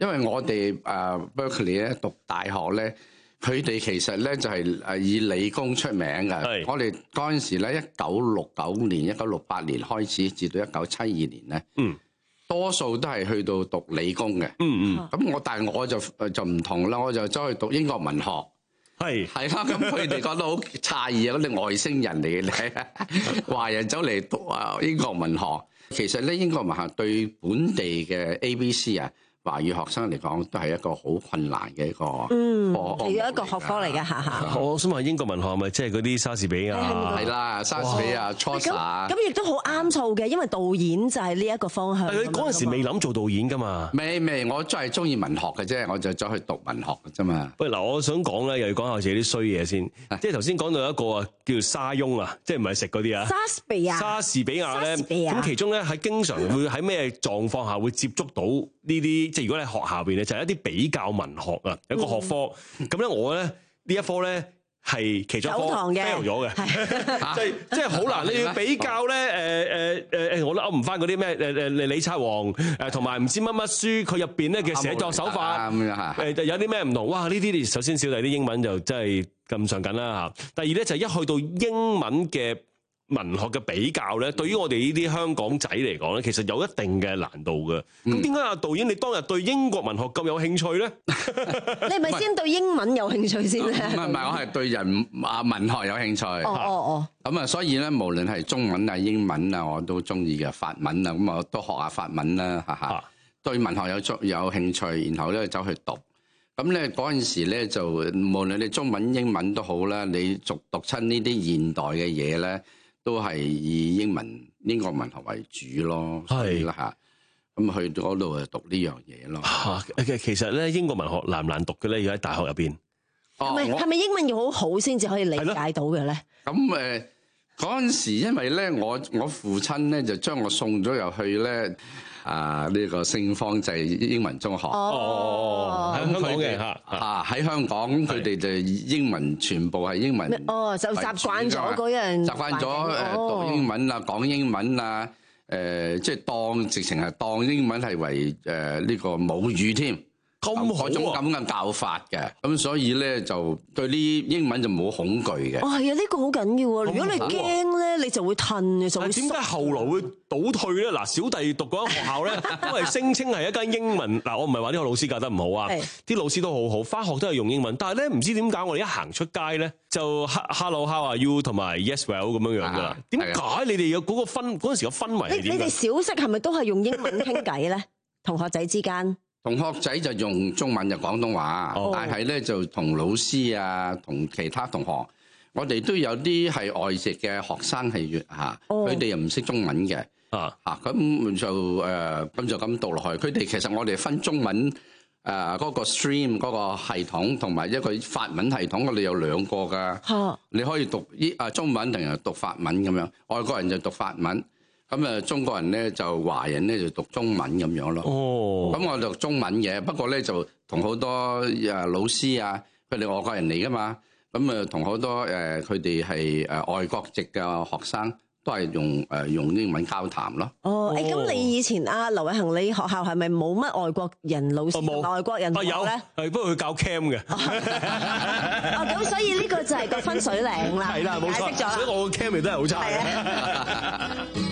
因為我哋誒 Berkeley 咧讀大學咧，佢哋其實咧就係誒以理工出名嘅。我哋嗰陣時咧，一九六九年、一九六八年開始，至到一九七二年咧，嗯，多數都係去到讀理工嘅。嗯嗯。咁我但係我就就唔同啦，我就走去讀英國文學。係係啦，咁佢哋覺得好詫異啊！嗰啲外星人嚟嘅咧，華人走嚟讀啊英國文學。其實咧，英國文學對本地嘅 A B C 啊，華語學生嚟講都係一個好困難嘅一個嗯， 係一個學科嚟嘅嚇嚇。 我想問英國文學係咪即係嗰啲莎士比亞？ 係啦，莎士比亞、Chaucer。 咁亦都好啱數嘅，因為導演就係呢一個方向。 你嗰陣時未諗做導演㗎嘛？ 未未，我真係中意文學嘅啫，我就走去讀文學嘅啫嘛。 喂，嗱，我想講咧，又要講下自己啲衰嘢先。即係頭先講到一個啊，叫做沙翁啊，即係唔係食嗰啲啊？ 莎士比亞。莎士比亞咧，咁其中咧係經常會喺咩狀況下會接觸到呢啲？即係如果你學校邊咧，就係一啲比較文學啊，一個學科。咁咧，我咧呢一科咧係其中一科 fail 咗嘅，即係即係好難。你要比較咧，誒誒誒，我都噏唔翻嗰啲咩誒誒李察王誒，同埋唔知乜乜書，佢入邊咧嘅寫作手法誒有啲咩唔同？哇！呢啲首先小弟啲英文就真係咁上緊啦嚇。第二咧就係一去到英文嘅文學嘅比較咧，對於我哋呢啲香港仔嚟講咧，其實有一定嘅難度嘅。咁點解阿導演你當日對英國文學咁有興趣咧？ 你係咪先對英文有興趣先咧？ 唔係唔係，我係對人啊文學有興趣。 哦哦哦。 咁啊，所以咧，無論係中文啊、英文啊，我都中意嘅。法文啊，咁我都學下法文啦，哈哈。對文學有足有興趣，然後咧走去讀。咁咧嗰陣時咧，就無論你中文、英文都好啦，你讀讀親呢啲現代嘅嘢咧，都係以英文、英國文學為主咯，係啦嚇。咁去到嗰度就讀呢樣嘢咯。 嚇，其實咧英國文學難唔難讀嘅咧？要喺大學入邊。 係咪係咪英文要好好先至可以理解到嘅咧？ 咁誒嗰陣時，因為咧我我父親咧就將我送咗入去咧啊呢個聖方濟英文中學。 哦，喺香港嘅嚇嚇喺香港，佢哋就英文全部係英文。 哦，就習慣咗嗰樣。 習慣咗誒讀英文啊，講英文啊，誒即係當直情係當英文係為誒呢個母語添。咁嗰種咁嘅教法嘅，咁所以咧就對呢英文就冇恐懼嘅。 哦，係啊，呢個好緊要喎。如果你驚咧，你就會褪嘅，就會縮。 點解後來會倒退咧？嗱，小弟讀嗰間學校咧，都係聲稱係一間英文。嗱，我唔係話呢個老師教得唔好啊，啲老師都好好，返學都係用英文。但係咧，唔知點解我哋一行出街咧，就 Hello how are you 同埋 Yes well 咁樣樣㗎啦。點解你哋有嗰個氛嗰陣時嘅氛圍係點？ 你哋小息係咪都係用英文傾偈咧？同學仔之間？ 同學仔就用中文就廣東話，哦、但係咧就同老師啊，同其他同學，我哋都有啲係外籍嘅學生係粵嚇，佢哋又唔識中文嘅，啊嚇咁就誒咁、呃、就咁讀落去。佢哋其實我哋分中文誒嗰、呃那個 stream 嗰個系統，同埋一個法文系統，我哋有兩個㗎。啊、你可以讀依啊中文，定係讀法文咁樣。外國人就讀法文。咁啊，中國人咧就華人咧就讀中文咁樣咯。哦，咁我讀中文嘅，不過咧就同好多誒老師啊，佢哋外國人嚟噶嘛。咁啊，同好多誒佢哋係誒外國籍嘅學生都係用誒用英文交談咯。 哦，誒咁你以前啊劉偉恒，你學校係咪冇乜外國人老師？冇外國人同學咧？ 係不過佢教 cam 嘅。 哦，咁所以呢個就係個分水嶺啦。 係啦，冇錯。所以我個 cam 亦都係好差嘅。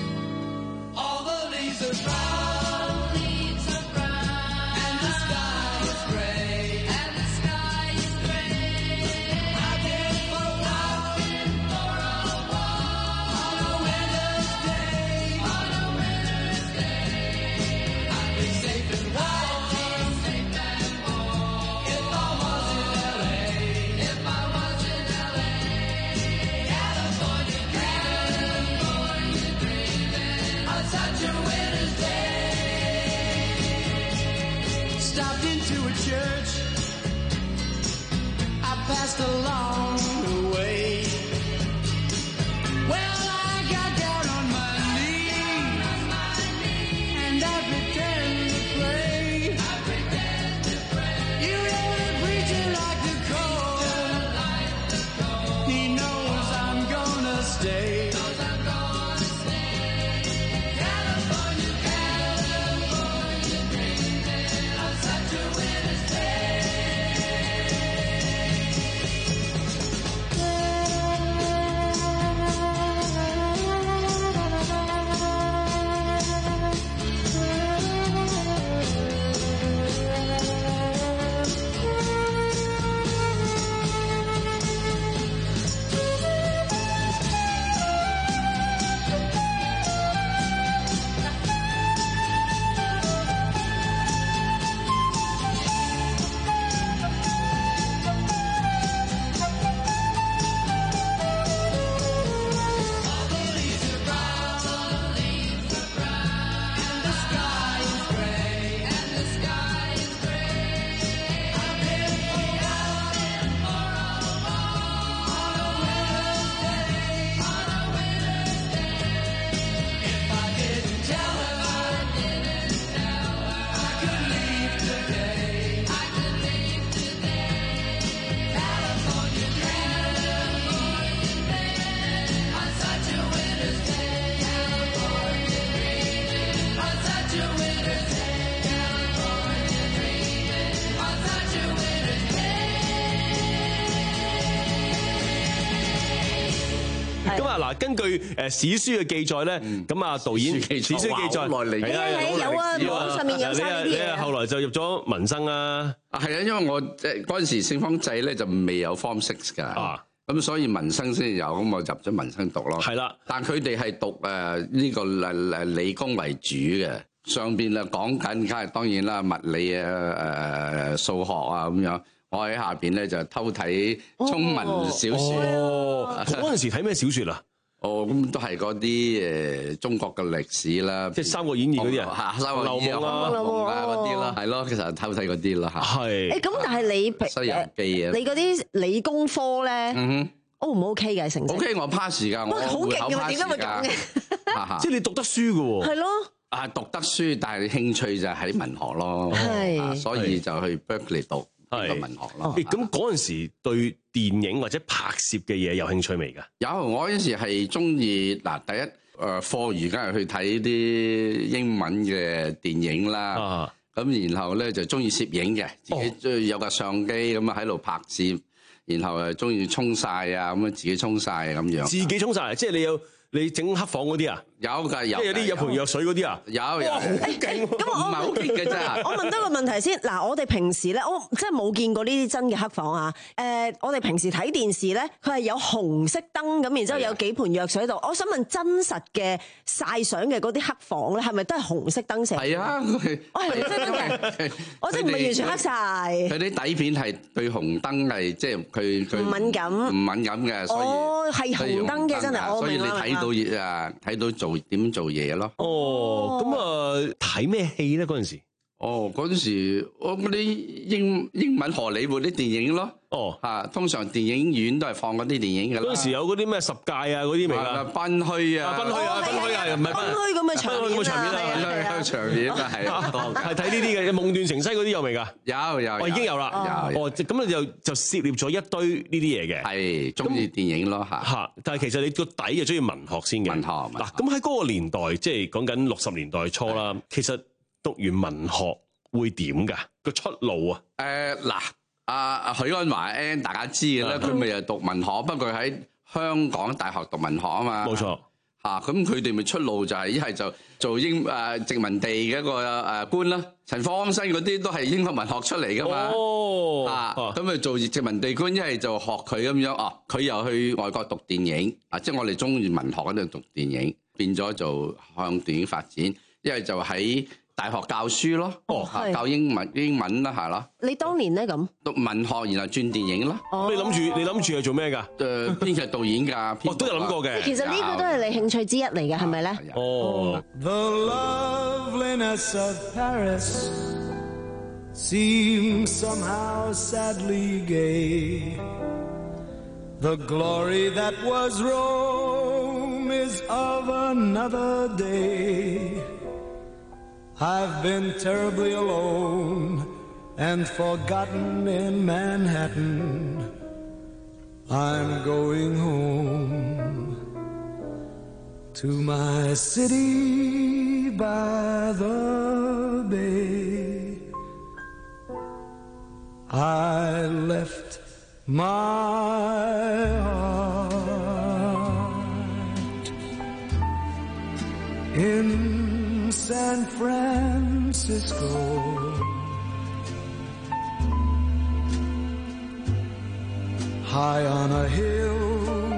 Passed along the way. Well, I got down on my knees and I pretend to pray. You know the preacher like the cold. He knows I'm gonna stay. California, California, dreaming of such a 啊嗱，根據誒史書嘅記載咧，咁啊導演史書記載係啊有啊，網上面有晒呢啲嘢。 你啊後來就入咗民生啊？ 啊係啊，因為我誒嗰陣時聖方濟咧就未有 Form Six 㗎。啊。咁所以民生先有，咁我入咗民生讀咯。 係啦， 但佢哋係讀誒呢個誒誒理工為主嘅，上邊啊講緊，梗係當然啦，物理啊、誒數學啊咁樣。我喺下邊咧就偷睇中文小説。 哦，嗰陣時睇咩小説啊？ 哦，咁都係嗰啲誒中國嘅歷史啦， 即係《三國演義》嗰啲啊， 《三國演義》啊、《紅樓夢》啊嗰啲啦，係咯，其實偷睇嗰啲啦嚇。係。誒咁，但係你 《西遊記》啊， 你嗰啲理工科咧，嗯 O 唔 O K 嘅成績 ？O K， 我 pass 㗎，我好勁㗎，點解會咁嘅？ 即係你讀得書㗎喎。 係咯。 啊，讀得書，但係興趣就喺文學咯。係。所以就去 Berkeley 讀。係文學咯。 咁嗰陣時對電影或者拍攝嘅嘢有興趣未㗎？ 有，我嗰陣時係中意嗱，第一誒課餘梗係去睇啲英文嘅電影啦。咁、啊、然後咧就中意攝影嘅，自己中意有架相機咁啊喺度拍攝，然後誒中意沖曬啊，咁樣自己沖曬咁樣。 自己沖曬，即係你有。你整黑房嗰啲啊？ 有㗎，有。 即係有啲有盆藥水嗰啲啊？ 有有。 哇，好勁！ 咁我唔係好勁嘅啫。 我問多個問題先。嗱，我哋平時咧，我真係冇見過呢啲真嘅黑房啊。誒，我哋平時睇電視咧，佢係有紅色燈咁，然之後有幾盆藥水喺度。我想問真實嘅曬相嘅嗰啲黑房咧，係咪都係紅色燈成？ 係啊， 我係紅色燈嘅。我真係唔係完全黑曬。 佢啲底片係對紅燈係即係佢佢唔敏感， 唔敏感嘅。 哦，係紅燈嘅真係，我所以你明啦。 睇到啊，睇到做點做嘢咯。 哦，咁啊睇咩戲咧？嗰陣時， 哦嗰陣時，我嗰啲英英文荷里活啲電影咯。 哦， 嚇，通常電影院都係放嗰啲電影㗎啦。 嗰陣時有嗰啲咩十戒啊嗰啲未㗎？ 賓虛啊， 賓虛啊，賓虛啊，唔係賓虛咁嘅場面啊， 場面啊，場面啊，係係睇呢啲嘅，夢斷城西嗰啲有未㗎？ 有有， 我已經有啦。有，哦，咁你就就涉獵咗一堆呢啲嘢嘅。 係，中意電影咯嚇。 嚇，但係其實你個底就中意文學先嘅。 文學嗱，咁喺嗰個年代，即係講緊六十年代初啦。其實讀完文學會點㗎？個出路啊？ 誒嗱。阿阿許鞍華 N 大家知嘅啦，佢咪又讀文學，不過喺香港大學讀文學啊嘛。 冇錯嚇，咁佢哋咪出路就係一係就做英誒殖民地嘅一個誒官啦。陳方生嗰啲都係英國文學出嚟噶嘛。 哦， 啊，咁咪做殖民地官，一係就學佢咁樣。哦，佢又去外國讀電影，啊，即係我哋中意文學嗰度讀電影，變咗就向電影發展。一係就喺大學教書咯，哦，教英文英文啦，係咯。 你當年咧咁讀文學，然後轉電影咯。 你諗住你諗住係做咩㗎？ 誒，編劇導演㗎。 我都有諗過嘅。 其實呢個都係你興趣之一嚟嘅，係咪咧？ 哦。 The loveliness of Paris seems somehow sadly gay. The glory that was Rome is of another day. I've been terribly alone and forgotten in Manhattan. I'm going home to my city by the bay. I left my heart in San Francisco. High on a hill,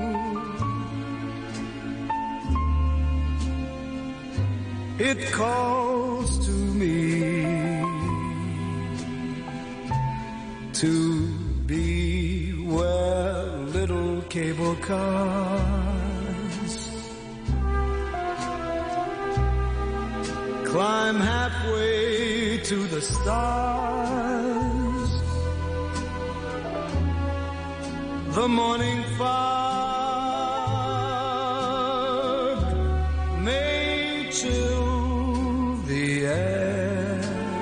it calls to me to be where little cable cars climb halfway to the stars. The morning fog may chill the air.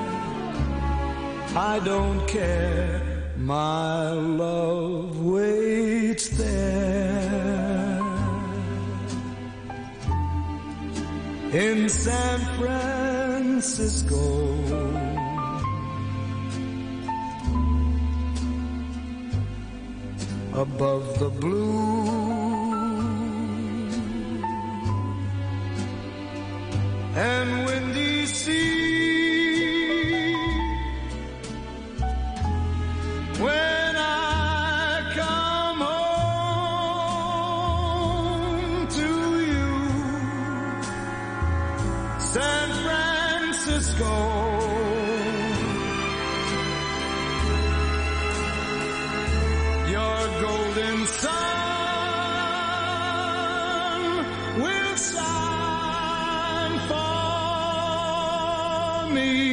I don't care, my love waits there. In San Francisco, above the blue and windy sea. When I come home to you, San Francisco, your golden sun will shine for me.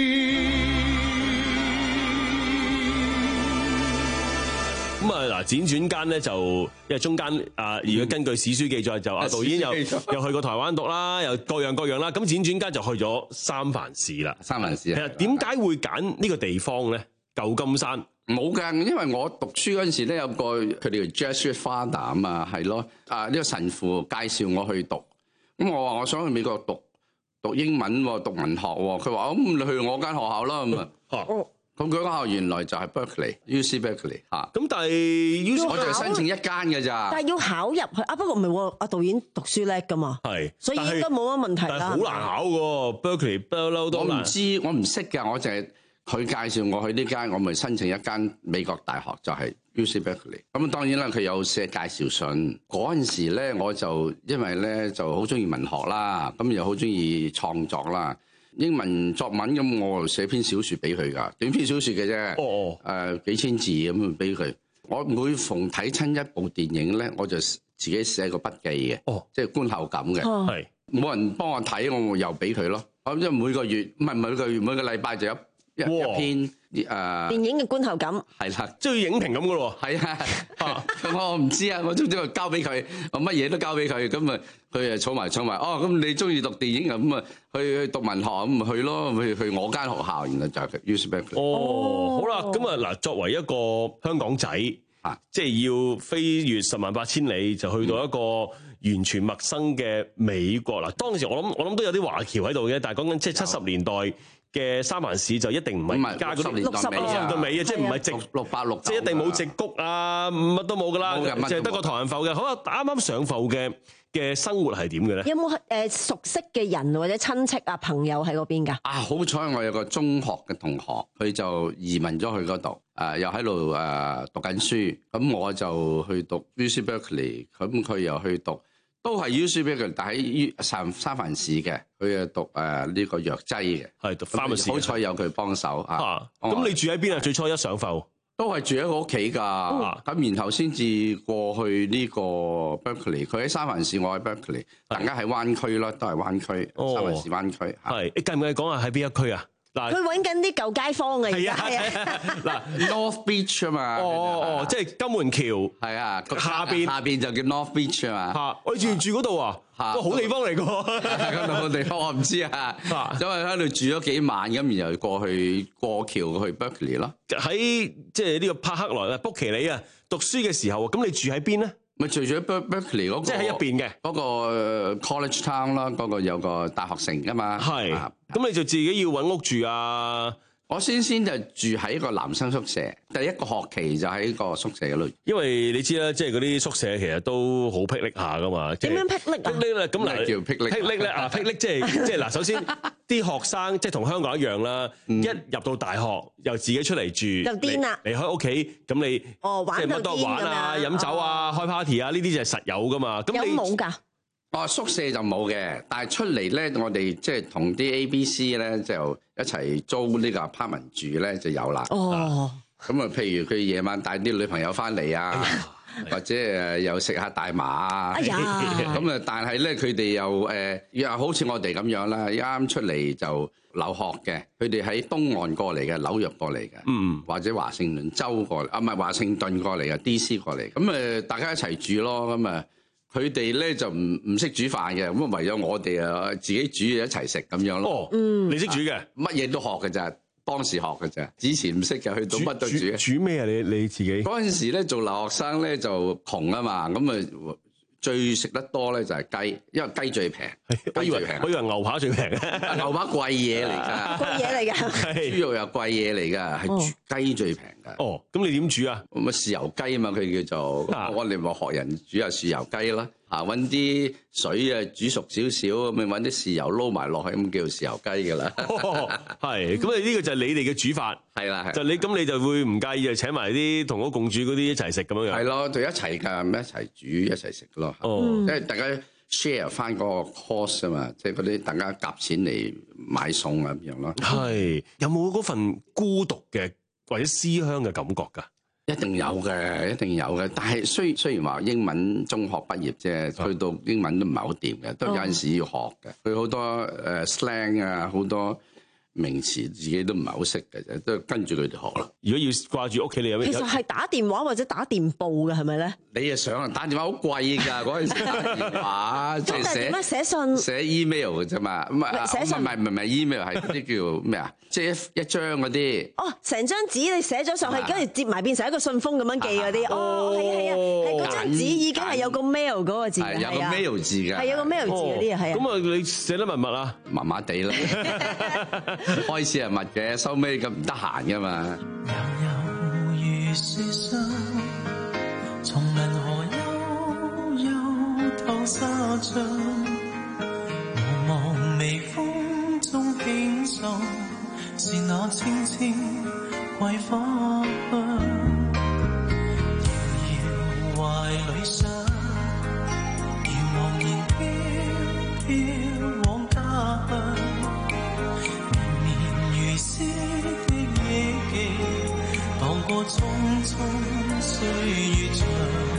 咁啊嗱，輾轉間咧就因為中間啊，如果根據史書記載，就阿導演又又去過台灣讀啦，又各樣各樣啦。咁輾轉間就去咗三藩市啦。 三藩市其實點解會揀呢個地方咧？舊金山冇㗎，因為我讀書嗰陣時咧，有個佢哋叫 Jesuit Father 啊嘛，係咯，啊呢個神父介紹我去讀，咁我話我想去美國讀讀英文喎，讀文學喎，佢話咁你去我間學校啦咁啊，咁佢間學校原來就係 Berkeley，U C Berkeley 嚇， 咁但係我就係申請一間㗎咋， 但係要考入去啊，不過唔係喎，阿導演讀書叻㗎嘛， 係， 所以應該冇乜問題啦。 但係好難考喎 ，Berkeley 不嬲都難。 我唔知，我唔識㗎，我就係。佢介紹我去呢間，我咪申請一間美國大學，就係 U C Berkeley。咁當然啦，佢有寫介紹信。嗰陣時咧，我就因為咧就好中意文學啦，咁又好中意創作啦，英文作文咁，我寫篇小説俾佢㗎，短篇小説嘅啫。哦哦。誒幾千字咁俾佢。我每逢睇親一部電影咧，我就自己寫個筆記嘅。哦。即係觀後感嘅。係。冇人幫我睇，我又俾佢咯。咁即係每個月唔係每個月每個禮拜就有。一篇誒、呃、電影嘅觀後感係啦， 即係影評咁嘅喎。 係啊，我唔知啊，我總之我交俾佢，我乜嘢都交俾佢，咁啊佢誒儲埋儲埋。哦，咁你中意讀電影啊，咁啊去去讀文學咁咪去咯，去去我間學校，原來就係 U C Berkeley。 哦，好啦，咁啊嗱，作為一個香港仔，啊，即係要飛越十萬八千里就去到一個完全陌生嘅美國啦。當時我諗我諗都有啲華僑喺度嘅，但係講緊即係七十年代嘅三藩市就一定唔係而家嗰啲六十年代尾啊，即係唔係直六八六， 即係一定冇直谷啊，乜都冇噶啦，淨係得個唐人埠嘅。好啦，啱啱上埠嘅嘅生活係點嘅咧？ 有冇誒熟悉嘅人或者親戚啊朋友喺嗰邊㗎？ 啊，好彩我有個中學嘅同學，佢就移民咗去嗰度，誒又喺度誒讀緊書，咁我就去讀 U C Berkeley，咁佢又去讀。都係 U C Berkeley，但喺三三藩市嘅，佢係讀誒呢個藥劑嘅， 係讀 pharmacy。 好彩有佢幫手啊！ 咁你住喺邊啊？最初一上埠都係住喺我屋企㗎，咁、哦、然後先至過去呢個 Berkeley。佢喺三藩市，我喺 Berkeley，大家喺灣區啦，都係灣區，哦、三藩市灣區。 係，你計唔計講下喺邊一區啊？ 佢揾緊啲舊街坊嘅， 係啊係啊，嗱 North Beach 啊嘛， 哦哦，即係金門橋， 係啊， 下邊下邊就叫 North Beach 啊嘛， 嚇，我住住嗰度啊，個好地方嚟㗎喎， 嗰度好地方我唔知啊，因為喺度住咗幾晚，咁然後過去過橋去 Berkeley 咯， 喺即係呢個柏克萊啊，卜奇里啊，讀書嘅時候，咁你住喺邊咧？ 咪住咗 Berkeley 嗰個， 即係喺入邊嘅嗰個 College Town 啦，嗰個有個大學城㗎嘛。 係，咁你就自己要揾屋住啊？ 我先先就住喺一個男生宿舍，第一個學期就喺個宿舍嗰度。 因為你知啦，即係嗰啲宿舍其實都好霹靂下㗎嘛。 點樣霹靂啊？ 霹靂咧，咁嗱， 叫霹靂。 霹靂咧啊，霹靂即係即係嗱，首先啲學生即係同香港一樣啦，一入到大學又自己出嚟住， 就癲啦， 離開屋企，咁你哦玩即係乜都玩啊、飲酒啊、開 party 啊，呢啲就係實有㗎嘛。咁有冇㗎？ 哦，宿舍就冇嘅，但係出嚟咧，我哋即係同啲 A B C 咧就一齊租呢個 apartment 住咧就有啦。哦，咁啊，譬如佢夜晚帶啲女朋友翻嚟啊，或者誒又食下大麻啊。哎呀，咁啊，但係咧佢哋又誒又好似我哋咁樣啦，啱啱出嚟就留學嘅，佢哋喺東岸過嚟嘅，紐約過嚟嘅，嗯，或者華盛頓州過嚟，啊唔係華盛頓過嚟嘅 D C 過嚟，咁誒大家一齊住咯，咁啊。佢哋咧就唔唔識煮飯嘅，咁啊唯有我哋啊自己煮嘢一齊食咁樣咯。哦，嗯，你識煮嘅，乜嘢都學嘅咋，當時學嘅咋，之前唔識嘅，去到乜都煮。 煮咩啊？你你自己嗰陣時咧做留學生咧就窮啊嘛，咁啊最食得多咧就係雞，因為雞最平，雞最平。 我以為牛扒最平， 牛扒貴嘢嚟㗎， 貴嘢嚟㗎， 豬肉又貴嘢嚟㗎，係雞最平㗎。 哦，咁你點煮啊？ 咁啊豉油雞啊嘛，佢叫做，我哋咪學人煮下豉油雞啦。 嚇揾啲水啊煮熟少少，咁咪揾啲豉油撈埋落去，咁叫做豉油雞㗎啦。 係，咁啊呢個就係你哋嘅煮法。 係啦，係。 就你咁你就會唔介意就請埋啲同屋共煮嗰啲一齊食咁樣樣。 係咯，就一齊㗎，咪一齊煮一齊食咯。 哦， 因為大家 share 翻嗰個 cost 啊嘛，即係嗰啲大家夾錢嚟買餸啊咁樣咯。 係，有冇嗰份孤獨嘅或者思鄉嘅感覺㗎？ 一定有嘅，一定有嘅。但係雖雖然話英文中學畢業啫，去到英文都唔係好掂嘅，都有陣時要學嘅。佢好多誒 slang 啊，好多名詞自己都唔係好識嘅啫，都跟住佢哋學啦。 如果要掛住屋企，你有咩？ 其實係打電話或者打電報嘅，係咪咧？ 你啊想啊，打電話好貴㗎，嗰陣時打電話即係寫咩寫信寫 email 嘅啫嘛，唔係寫信唔係唔係唔係 email 係嗰啲叫咩啊？即係一一張嗰啲。 哦，成張紙你寫咗上去，跟住接埋變成一個信封咁樣寄嗰啲。哦，係啊係啊，係嗰張紙已經係有個 mail 嗰個字嘅， 係有個 mail 字㗎， 係有個 mail 字嗰啲啊，係啊。 咁啊，你寫得密密啊？ 麻麻地啦，開始係密嘅，收尾咁唔得閒㗎嘛。 如樹上，從問河悠悠透沙窗，茫茫微風中輕送，是那清清桂花香，遙遙懷裏想，遙望然飄飄往家鄉，綿綿如絲的憶記，蕩過匆匆歲月長。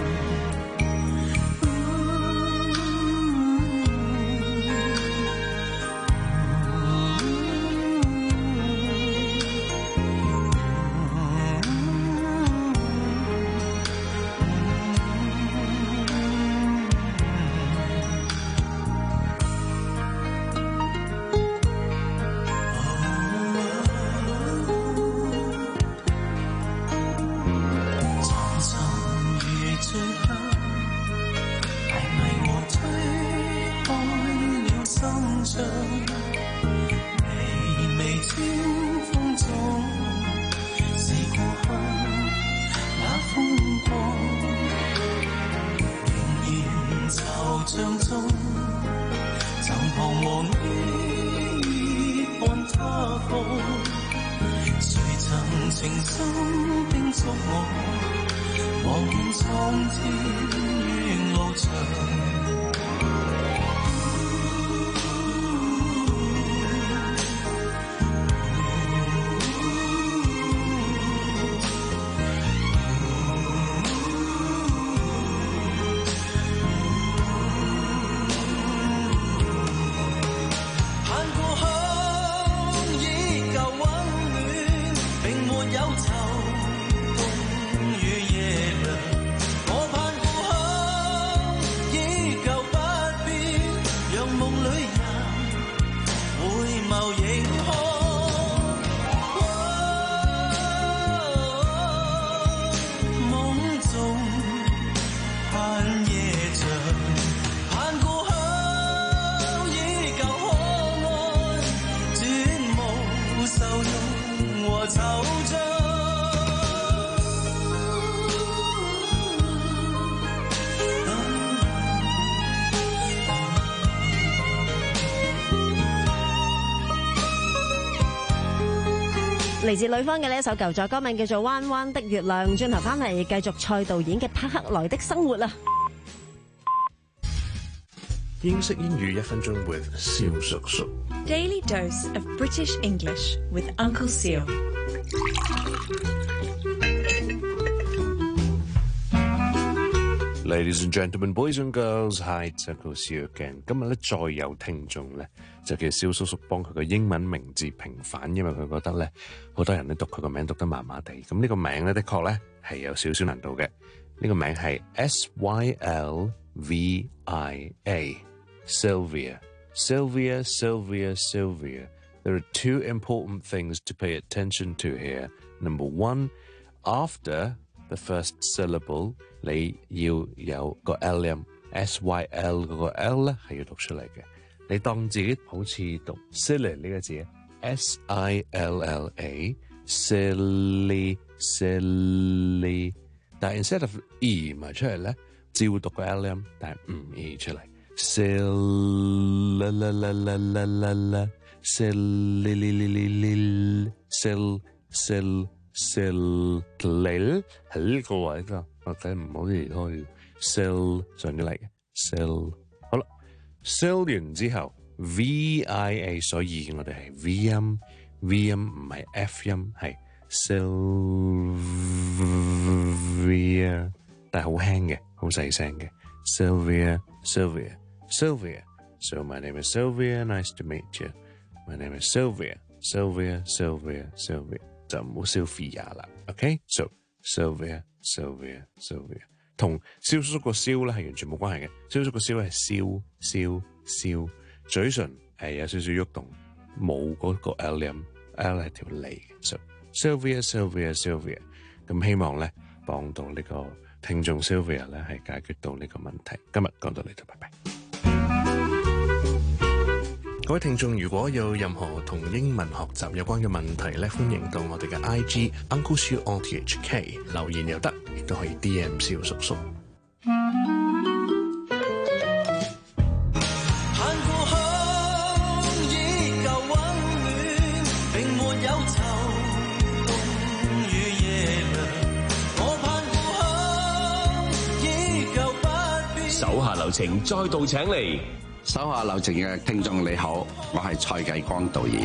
嚟自呂方嘅呢一首舊作，歌名叫做《彎彎的月亮》。轉頭翻嚟繼續蔡導演嘅《帕克萊的生活》啦。 英式英語一分鐘 with 蕭叔叔。 Daily dose of British English with Uncle Seal。 Ladies and gentlemen, boys and girls, hi, it's Uncle Seal again。今日咧再有聽眾咧，就叫蕭叔叔幫佢個英文名字平反，因為佢覺得咧好多人咧讀佢個名讀得麻麻地。咁呢個名咧的確咧係有少少難度嘅。呢個名係 S Y L V I A，Sylvia, Sylvia, Sylvia, Sylvia. There are two important things to pay attention to here. Number one, after the first syllable， 你要有個 L 音 ，S Y L 嗰個 L 咧係要讀出嚟嘅。你當自己好似讀 silly 呢個字 ，S I L L A，silly silly。但係 instead of E 埋出嚟咧， 照讀個 L 音，但係唔易出嚟。Sil la la la la la la la sil li li li li li sil sil sil li 喺呢個位㗎，或者唔好離開 sil 上咗嚟嘅 sil。好啦 sil 完之後 V I A， 所以我哋係 V 音 V 音唔係 F 音，係 Sylvia， 但係好輕嘅，好細聲嘅 Sylvia Sylvia Sylvia So my name is Sylvia, nice to meet you. My name is Sylvia Sylvia Sylvia Sylvia 就唔好 Sylvia 啦 OK So Sylvia Sylvia Sylvia 同蕭叔叔個蕭咧係完全冇關係嘅，蕭叔叔個蕭係燒燒燒，嘴唇係有少少喐動，冇嗰個 L 音 L 係條脷嘅。So Sylvia Sylvia Sylvia 咁希望咧幫到呢個聽眾 Sylvia 咧係解決到呢個問題。今日講到呢度，拜拜。各位聽眾，如果有任何同英文學習有關嘅問題咧，歡迎到我哋嘅 I G Uncle Siu O T H K 留言又得，亦都可以 D M 蕭叔叔。 手下留情，再度請嚟。 手下留情嘅聽眾你好，我係蔡繼光導演。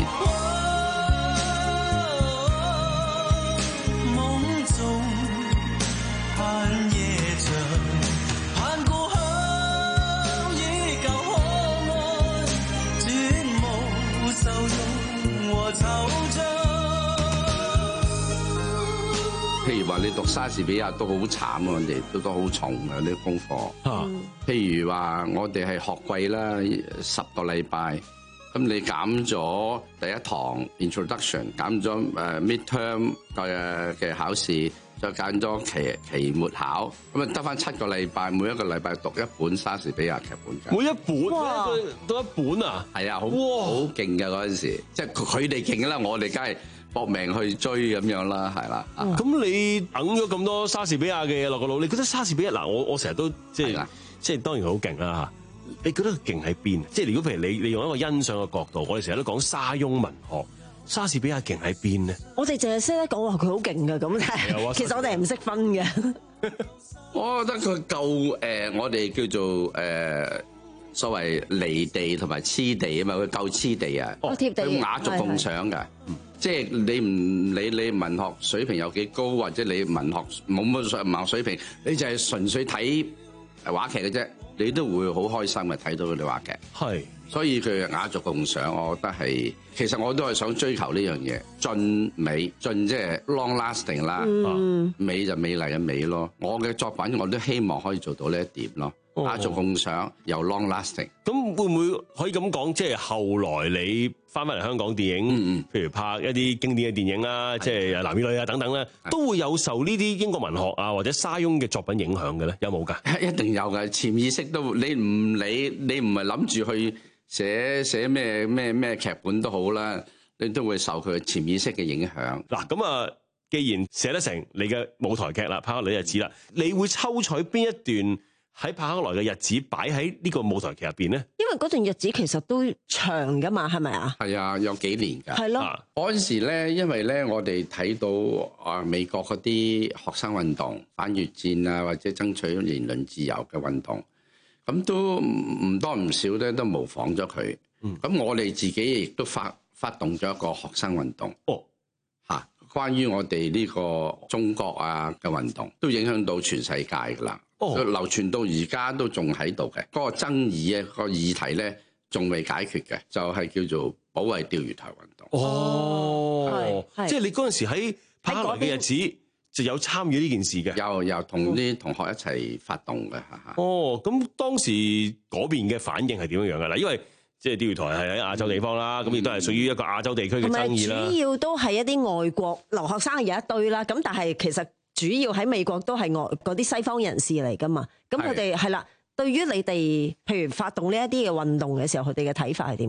譬如話你讀莎士比亞都好慘啊，我哋都都好重嘅呢啲功課。嗯、譬如話我哋係學季啦，十個禮拜，咁你減咗第一堂 introduction， 減咗誒 midterm 嘅嘅考試，再減咗期期末考，咁啊得翻七個禮拜，每一個禮拜讀一本莎士比亞劇本嘅。 每一本，讀一本啊？ 係啊，好好勁嘅嗰陣時，即係佢哋勁啦，我哋梗係搏命去追咁樣啦，係啦。 咁、嗯、你等咗咁多莎士比亞嘅嘢落個腦，你覺得莎士比亞嗱，我我成日都即係即係當然好勁啦嚇。你覺得佢勁喺邊？即係如果譬如你你用一個欣賞嘅角度，我哋成日都講沙翁文學，莎士比亞勁喺邊咧？ 我哋淨係識得講話佢好勁嘅咁，但係其實我哋係唔識分嘅。 我覺得佢夠誒，我哋叫做誒、呃、所謂離地同埋黐地啊嘛，佢夠黐地啊， 哦、貼地， 佢雅俗共賞㗎。即係你唔理你文學水平有幾高，或者你文學冇乜文學水平，你就係純粹睇話劇嘅啫，你都會好開心嘅睇到佢哋話劇。係，所以佢雅俗共賞，我覺得係其實我都係想追求呢樣嘢，俊美俊即係 long lasting 啦、嗯，美就美麗嘅美咯。我嘅作品我都希望可以做到呢一點咯。雅俗共賞又 long lasting， 咁會唔會可以咁講？即係後來你翻返嚟香港電影，嗯、譬如拍一啲經典嘅電影啦，即係男與女啊等等咧，都會有受呢啲英國文學啊或者沙翁嘅作品影響嘅咧？有冇㗎？ 一定有㗎，潛意識都你唔理，你唔係諗住去寫寫咩咩咩劇本都好啦，你都會受佢潛意識嘅影響。 嗱咁啊，既然寫得成你嘅舞台劇啦，拍克萊嘅日子啦，你會抽取邊一段喺拍克萊嘅日子擺喺呢個舞台劇入邊咧？因為嗰段日子其實都長噶嘛，係咪啊？ 係啊，有幾年㗎。 係咯。 嗰陣時咧，因為咧，我哋睇到啊美國嗰啲學生運動、反越戰啊，或者爭取言論自由嘅運動，咁都唔多唔少咧，都模仿咗佢。咁、嗯、我哋自己亦都發發動咗一個學生運動。哦。嚇，關於我哋呢個中國啊嘅運動，都影響到全世界㗎啦。哦，流傳到而家都仲喺度嘅，嗰、那個爭議啊，個議題咧仲未解決嘅，就係、是、叫做保衛釣魚台運動。 哦，即係你嗰陣時喺拍克萊嘅日子就有參與呢件事嘅， 有有同啲同學一齊發動嘅嚇。 哦，咁當時嗰邊嘅反應係點樣樣㗎啦？因為即係釣魚台係喺亞洲地方啦，咁亦都係屬於一個亞洲地區嘅爭議啦。 主要都係一啲外國留學生有一堆啦，咁但係其實主要喺美國都係外嗰啲西方人士嚟噶嘛，咁佢哋係啦。對於你哋譬如發動呢一啲嘅運動嘅時候，佢哋嘅睇法係點㗎？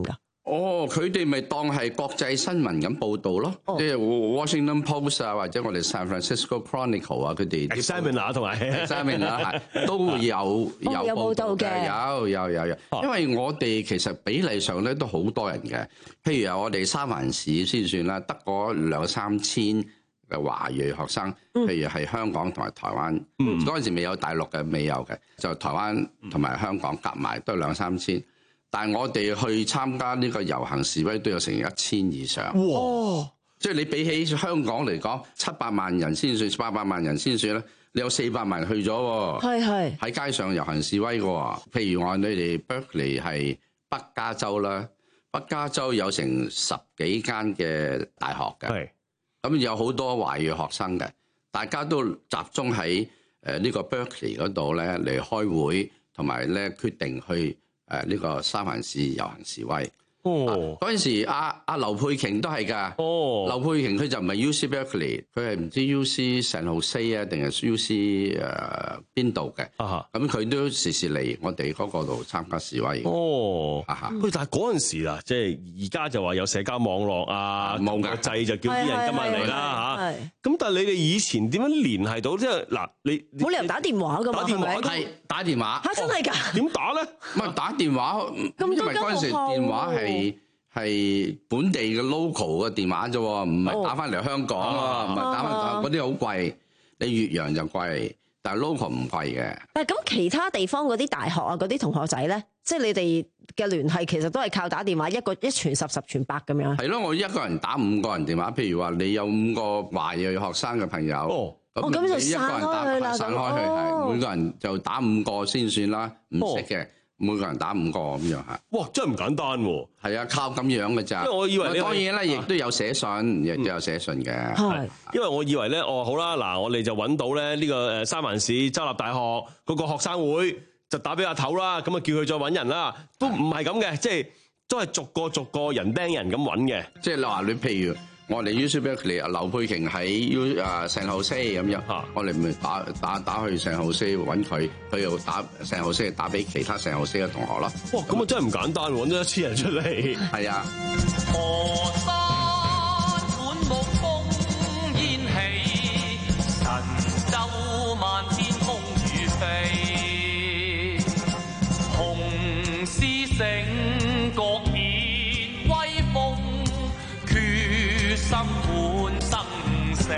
哦，佢哋咪當係國際新聞咁報導咯， 哦、 即係 Washington Post 啊，或者我哋 San Francisco Chronicle 啊，佢哋 Examiner 同埋 Examiner 係都會有有報導嘅，有有有有，因為我哋其實比例上咧都好多人嘅，譬如由我哋三藩市先算啦，得嗰兩三千嘅華裔學生，譬如係香港同埋台灣，嗰陣、嗯、時未有大陸嘅，未有嘅，就台灣同埋香港夾埋都兩三千。但係我哋去參加呢個遊行示威都有成一千以上，哇！即係你比起香港嚟講，七百萬人先算，八百萬人先算咧，你有四百萬人去咗喎， 係係喺街上遊行示威嘅喎。譬如我哋 Berkeley 係北加州啦，北加州有成十幾間嘅大學嘅，咁有好多華裔學生嘅，大家都集中喺誒呢個 Berkeley 嗰度咧嚟開會，同埋咧決定去。誒呢、這個三藩市遊行示威，哦，嗰陣、啊、時阿阿劉佩瓊都係㗎，哦，劉佩瓊佢就唔係 U C Berkeley，佢係唔知 U C San Jose 啊定係 U C 誒邊度嘅，咁佢都時時嚟我哋嗰個度參加示威，哦，啊哈， 喂，但係嗰陣時啊，即係而家就話有社交網絡啊，冇個掣就叫啲人今晚嚟啦嚇，咁但係你哋以前點樣聯繫到？即係嗱，你冇理由打電話㗎嘛， 打電話係打電話嚇，真係㗎？ 點打咧？ 唔係打電話，因為嗰陣時電話係係本地嘅 local 嘅電話啫，唔係打翻嚟香港啊，唔係打翻嚟嗰啲好貴，你越洋就貴，但係 local 唔貴嘅。 但係咁其他地方嗰啲大學啊，嗰啲同學仔咧，即係你哋嘅聯繫其實都係靠打電話，一個一傳十，十傳百咁樣。係咯，我一個人打五個人電話，譬如話你有五個華裔學生嘅朋友。哦哦，咁就散開去啦， 散開去係每個人就打五個先算啦，唔識嘅每個人打五個咁樣嚇。 哇，真係唔簡單喎！ 係啊，靠咁樣嘅咋。因為我以為你當然咧，亦都有寫信，亦都有寫信嘅。 係，因為我以為咧，哦好啦，嗱我哋就揾到咧呢個誒三藩市州立大學嗰個學生會，就打俾阿頭啦，咁啊叫佢再揾人啦，都唔係咁嘅，即係都係逐個逐個人釘人咁揾嘅。 即係你話你譬如。我哋 U C Berkeley 劉佩瓊喺 U 啊 San Jose咁樣，我哋咪打打打去 San Jose揾佢，佢又打 San Jose打俾其他 San Jose嘅同學咯。 哇，咁啊真係唔簡單，揾咗一千人出嚟。 係啊。 河山滿目烽煙起，神州漫天風雨飛，雄獅醒國現威風。心換生死，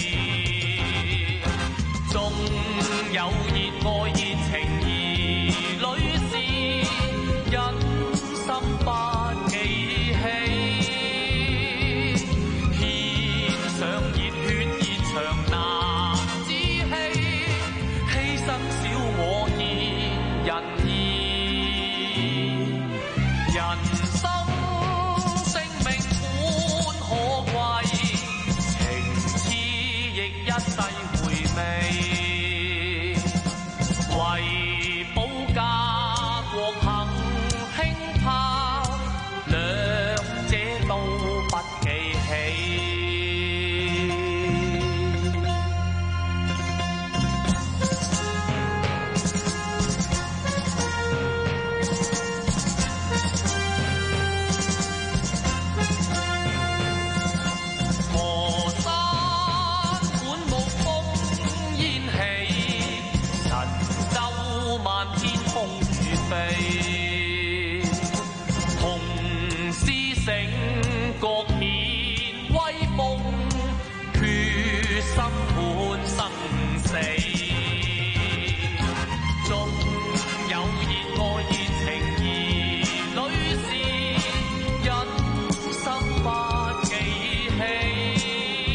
縱有熱愛熱情兒女是忍心不記起，獻上熱血熱腸男子氣，犧牲小我見仁義，人生性命本可貴，情痴亦一世回味，為保家國行輕拋，兩者都不記起。河山滿目烽煙起，神州漫天風雨飛，雄獅醒國顯威風，決心判生死，縱有熱愛熱情兒女是忍心不記起，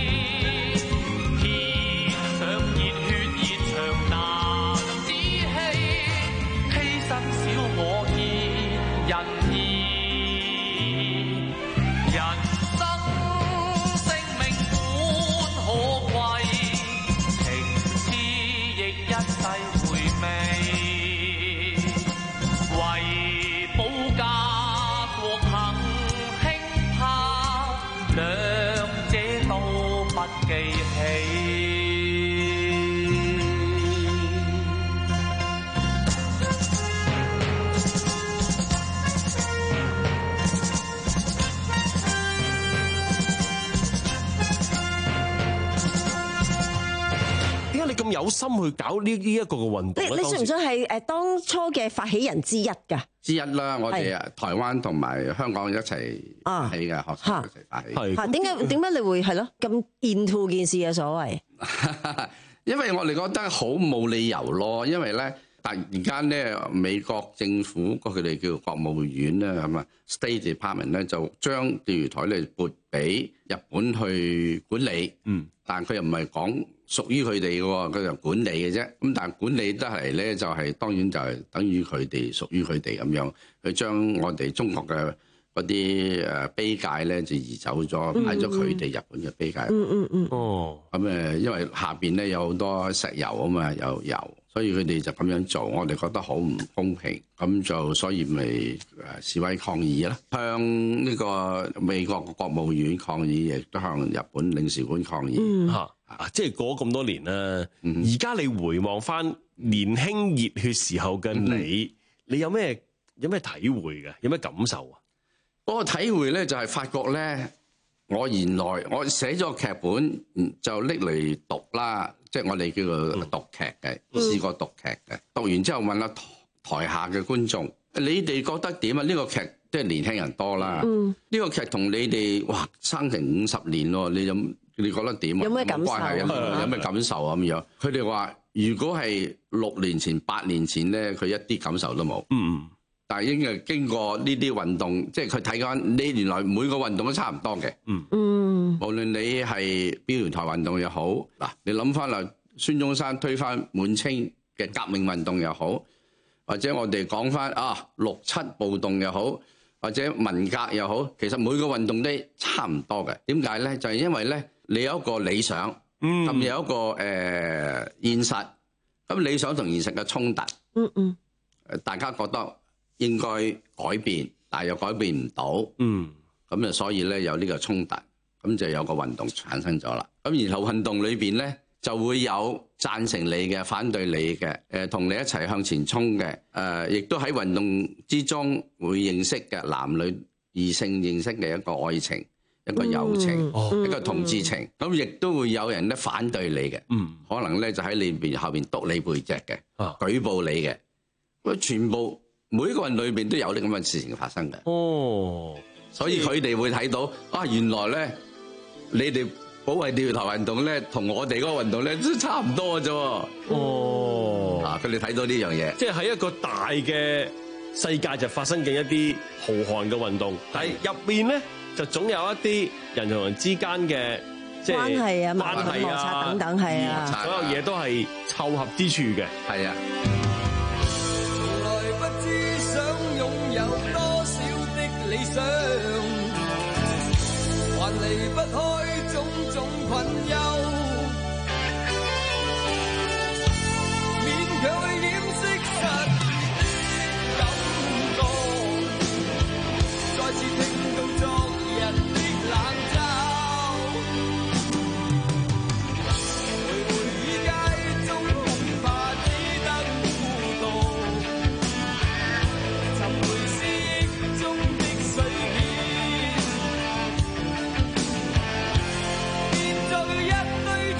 獻上熱血熱腸男子氣，犧牲小我見仁義，人生性命本可貴，情痴亦一世回味，為保家國行輕拋，兩者都不記起。 咁有心去搞呢呢一個嘅運動咧？ 你你算唔算係誒當初嘅發起人之一㗎？ 之一啦，我哋啊台灣同埋香港一齊發起嘅學生一齊發起。 係點解點解你會係咯咁 into 件事嘅所謂？ 因為我哋覺得好冇理由咯，因為咧突然間咧美國政府個佢哋叫國務院咧咁啊 State Department 咧就將釣魚台咧撥俾日本去管理，嗯，但係佢又唔係講屬於佢哋嘅喎，佢就管理嘅啫。咁但係管理得嚟咧就係、是、當然就係等於佢哋屬於佢哋咁樣，佢將我哋中國嘅嗰啲誒卑界咧就移走咗，派咗佢哋日本嘅卑界。 嗯嗯嗯。 哦。 咁誒，因為下邊咧有好多石油啊嘛，有油，所以佢哋就咁樣做，我哋覺得好唔公平，咁就所以咪誒示威抗議啦，向呢個美國國務院抗議，亦都向日本領事館抗議。 嗯。嚇啊！即係過咗咁多年啦，而家你回望翻年輕熱血時候嘅你，你有咩有咩體會嘅？有咩感受啊？ 嗰個體會咧就係發覺咧，我原來我寫咗個劇本就拎嚟讀啦，即係我哋叫做讀劇嘅，試過讀劇嘅。讀完之後問下台下嘅觀眾，你哋覺得點啊？呢個劇即係年輕人多啦，呢個劇同你哋哇生成五十年咯，你有你覺得點啊？ 有咩感受？ 有咩感受啊？咁樣佢哋話：如果係六年前、八年前咧，佢一啲感受都冇。嗯。但係應該經過呢啲運動，即係佢睇緊，你原來每個運動都差唔多嘅。嗯嗯，無論你係標條台運動又好，嗱，你諗翻啦，孫中山推翻滿清嘅革命運動又好，或者我哋講翻啊六七暴動又好，或者文革又好，其實每個運動都差唔多嘅。點解咧？就係因為咧，你有一個理想，咁有一個誒、呃、現實，咁理想同現實嘅衝突。嗯嗯，大家覺得應該改變，但係又改變唔到，嗯，咁啊，所以咧有呢個衝突，咁就有個運動產生咗啦。咁然後運動裏邊咧就會有贊成你嘅、反對你嘅，誒同你一齊向前衝嘅，誒亦都喺運動之中會認識嘅男女異性認識嘅一個愛情、一個友情、嗯、一個同志情。咁亦都會有人咧反對你嘅，嗯，可能咧就喺你邊後邊督你背脊嘅，啊，舉報你嘅，咁全部。每一個人裏邊都有啲咁嘅事情發生嘅，哦，所以佢哋會睇到啊，原來咧你哋保衛釣魚台運動咧，同我哋嗰個運動咧都差唔多嘅啫，哦，啊，佢哋睇到呢樣嘢， 即係喺一個大嘅世界就發生緊一啲浩瀚嘅運動，但係入邊咧就總有一啲人同人之間嘅即係關係啊、 關係摩擦等等，係啊， 所有嘢都係湊合之處嘅， 係啊。 想擁有多少的理想，還離不開種種困憂，勉強去掩飾實感覺，再次聽到昨日的冷嘲，回回於街中恐怕只得孤獨。一堆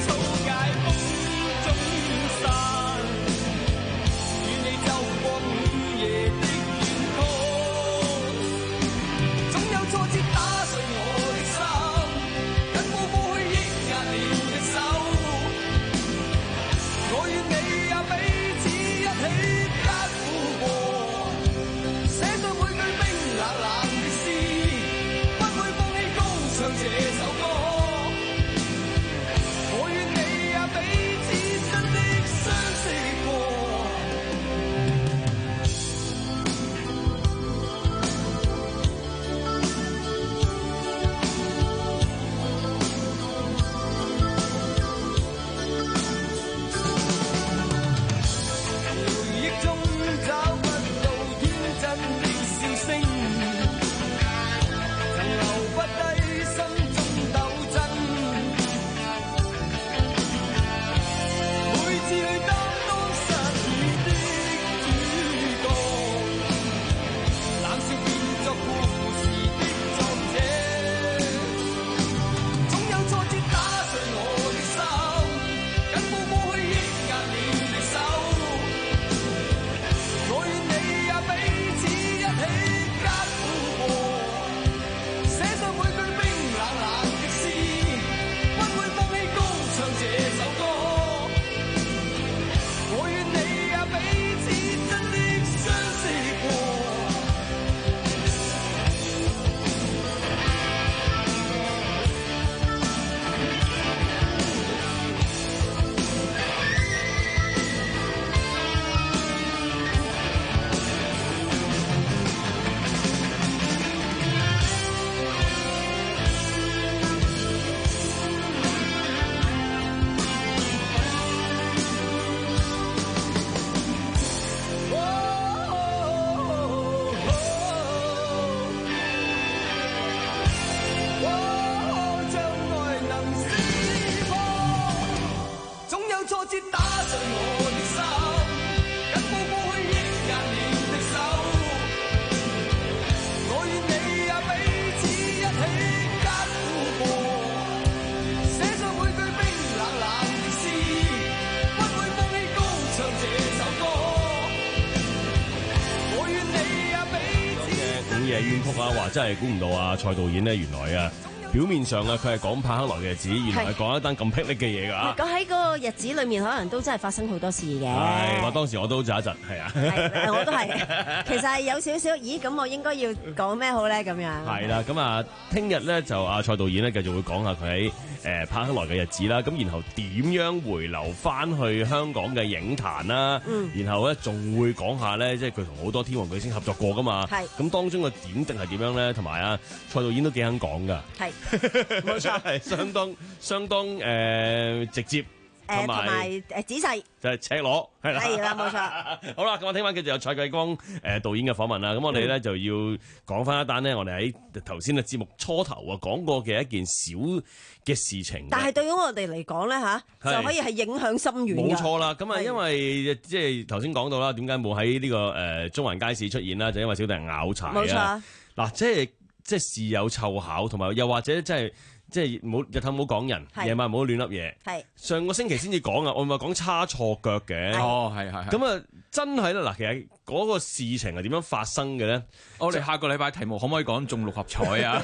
啊，話真係估唔到啊！蔡導演呢，原來啊表面上啊佢係講柏克萊嘅日子，原來係講一單咁霹靂嘅嘢㗎啊！ 咁喺嗰個日子裏面，可能都真係發生好多事嘅。 係，我當時我都窒一窒，係啊， 係我都係。其實係有少少，咦？咁我應該要講咩好咧？咁樣係啦，咁啊，聽日咧就阿蔡導演咧繼續會講下佢喺誒柏克萊嘅日子啦，咁然後點樣回流翻去香港嘅影壇啦， 嗯、 然後咧仲會講下咧，即係佢同好多天王巨星合作過噶嘛，係，咁當中嘅點滴係點樣咧？同埋啊，蔡導演都幾肯講㗎，係，冇錯，係相當相當誒、呃、直接。 誒同埋誒仔細， 就係赤裸，係啦， 係啦，冇錯。 好啦，咁我聽翻繼續有蔡繼光誒導演嘅訪問啦。咁我哋咧就要講翻一單呢，我哋喺頭先嘅節目初頭啊講過嘅一件小嘅事情。 但係對於我哋嚟講咧嚇，就可以係影響深遠嘅。 冇錯啦，咁啊，因為即係頭先講到啦，點解冇喺呢個誒中環街市出現啦？就因為小弟拗柴啊。 冇錯。嗱， 即係即係事有湊巧，同埋又或者即係。即係冇日頭唔好講人，夜晚唔好亂噏嘢。係上個星期先至講啊，我咪講叉錯腳嘅。 哦，係係係。 咁啊，真係啦嗱，其實嗰個事情係點樣發生嘅咧？ 我哋下個禮拜題目可唔可以講中六合彩啊？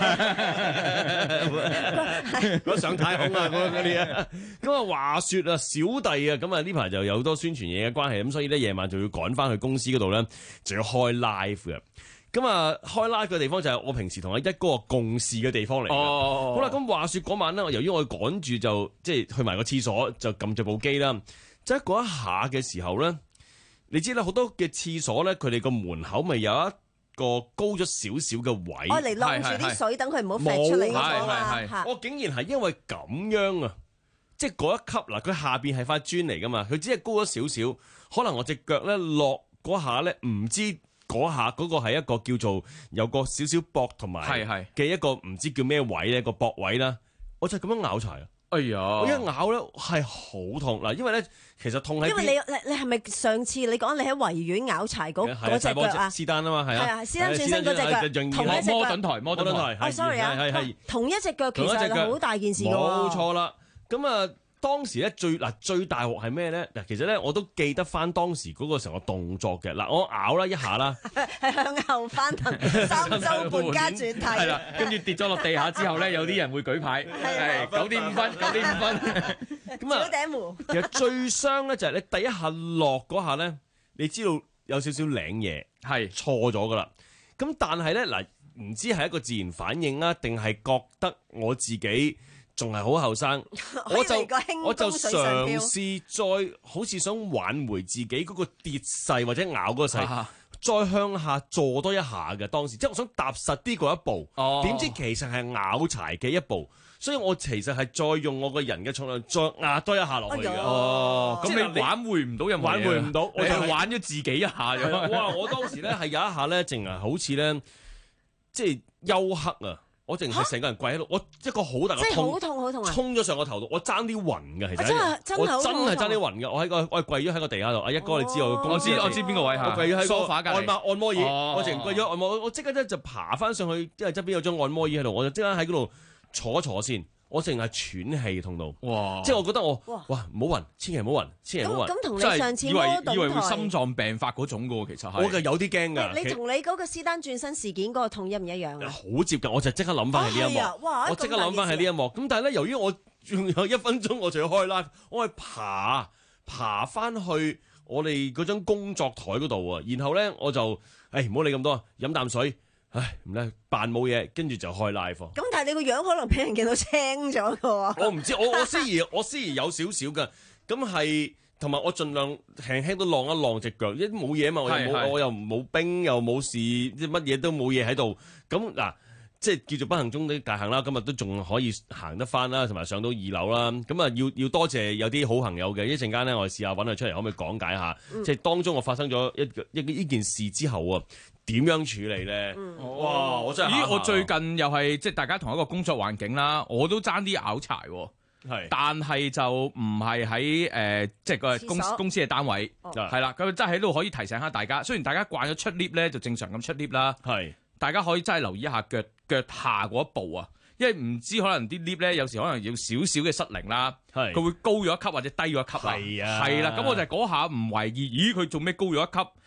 嗰上太空啊，嗰啲啊。咁啊，話說啊，小弟啊，咁啊呢排就有好多宣傳嘢嘅關係，咁所以咧夜晚就要趕翻去公司嗰度咧，就要開 live 嘅。咁啊，開 live 嘅地方就係我平時同阿一哥共事嘅地方嚟嘅。哦，好啦，咁話說嗰晚咧，由於我趕住就即係去埋個廁所，就撳住部機啦。即係嗰一下嘅時候咧，你知啦，好多嘅廁所咧，佢哋個門口咪有一個高咗少少嘅位， 我嚟晾住啲水，等佢唔好揈出嚟嗰個啊。 我竟然係因為咁樣啊，即係嗰一級嗱，佢下邊係塊磚嚟噶嘛，佢只係高咗少少，可能我隻腳咧落嗰下咧，唔知。嗰下嗰個係一個叫做有個少少膊同埋嘅一個唔知叫咩位咧，個膊位啦，我就咁樣咬柴啊！ 哎呀， 我一咬咧係好痛嗱，因為咧其實痛喺因為你你你係咪上次你講你喺維園咬柴嗰嗰隻腳啊？ 是但啊嘛，係啊， 是但轉身嗰隻腳，同一隻腳摩頓台，摩頓台， 哦，sorry 啊，係係同一隻腳其實係好大件事㗎喎。 冇錯啦，咁啊。當時咧最嗱最大鑊係咩咧？嗱，其實咧我都記得翻當時嗰個成個動作嘅。嗱，我咬啦一下啦， 係向後翻騰三周半加轉體， 係啦，跟住跌咗落地下之後咧，有啲人會舉牌，係九點五分，九點五分。 咁啊，小頂湖。 其實最傷咧就係你第一下落嗰下咧，你知道有少少領嘢係錯咗噶啦。咁但係咧嗱，唔知係一個自然反應啊，定係覺得我自己仲係好後生，我就我就嘗試再好似想挽回自己嗰個跌勢或者咬嗰個勢，啊、再向下坐多一下嘅當時，即係我想踏實啲嗰一步。哦，點知其實係咬柴嘅一步，所以我其實係再用我個人嘅重量再壓多一下落去嘅。哦，咁你挽回唔到任何嘢，挽回唔到，我就玩咗自己一下咁。哇！我當時咧係有一下咧，淨係好似咧，即係休克啊！我淨係成個人跪喺度，我一個好大嘅痛， 好痛好痛啊！ 衝咗上個頭度，我爭啲暈嘅，其實真係真係我真係爭啲暈嘅。我喺個我係跪咗喺個地下度。阿一哥，你知我我知我知邊個位嚇？ 我跪咗喺梳化隔離按摩按摩椅， 哦、 我淨跪咗按摩，我即刻咧就爬翻上去，因為側邊有張按摩椅喺度，我就即刻喺嗰度坐一坐先。我淨係喘氣痛到，哇！即係我覺得我哇唔好暈，千祈唔好暈，千祈唔好暈。 咁同你上次摩頓台以為會心臟病發嗰種嘅喎，其實係我嘅有啲驚㗎。 你同你嗰個施丹轉身事件嗰個痛一唔一樣啊？ 好接近，我就即刻諗翻起呢一幕。我即刻諗翻起呢一幕。咁但係咧，由於我仲有一分鐘，我就要開 live，我係爬爬翻去我哋嗰張工作台嗰度啊。然後咧，我就誒唔好理咁多，飲啖水。唉，唔咧扮冇嘢，跟住就開 live。咁但係你個樣可能俾人見到青咗嘅喎。 我唔知，我我雖然我雖然有少少嘅，咁係同埋我盡量輕輕都晾一晾隻腳，因為冇嘢嘛，我又冇我又冇冰又冇事，即係乜嘢都冇嘢喺度。咁嗱，即係叫做不幸中的大幸啦。今日都仲可以行得翻啦，同埋上到二樓啦。咁啊，要要多謝有啲好朋友嘅。一陣間咧，我哋試下揾佢出嚟，可唔可以講解下？嗯、即係當中我發生咗一一呢件事之後啊。點樣處理咧？嗯、哇！我真係咦！我最近又係即係大家同一個工作環境啦，我都爭啲拗柴喎。係，但係就唔係喺誒，即係個公公司嘅單位，係啦、哦。咁真係喺度可以提醒下大家。雖然大家慣咗出 lift 咧，就正常咁出 lift 啦。係，大家可以真係留意一下腳腳下嗰一步啊，因為唔知可能啲 lift 咧有時可能要少少嘅失靈啦，係佢會高咗一級或者低咗一級啦。係啊，係啦。咁我就嗰下唔懷疑，咦佢做咩高咗一級？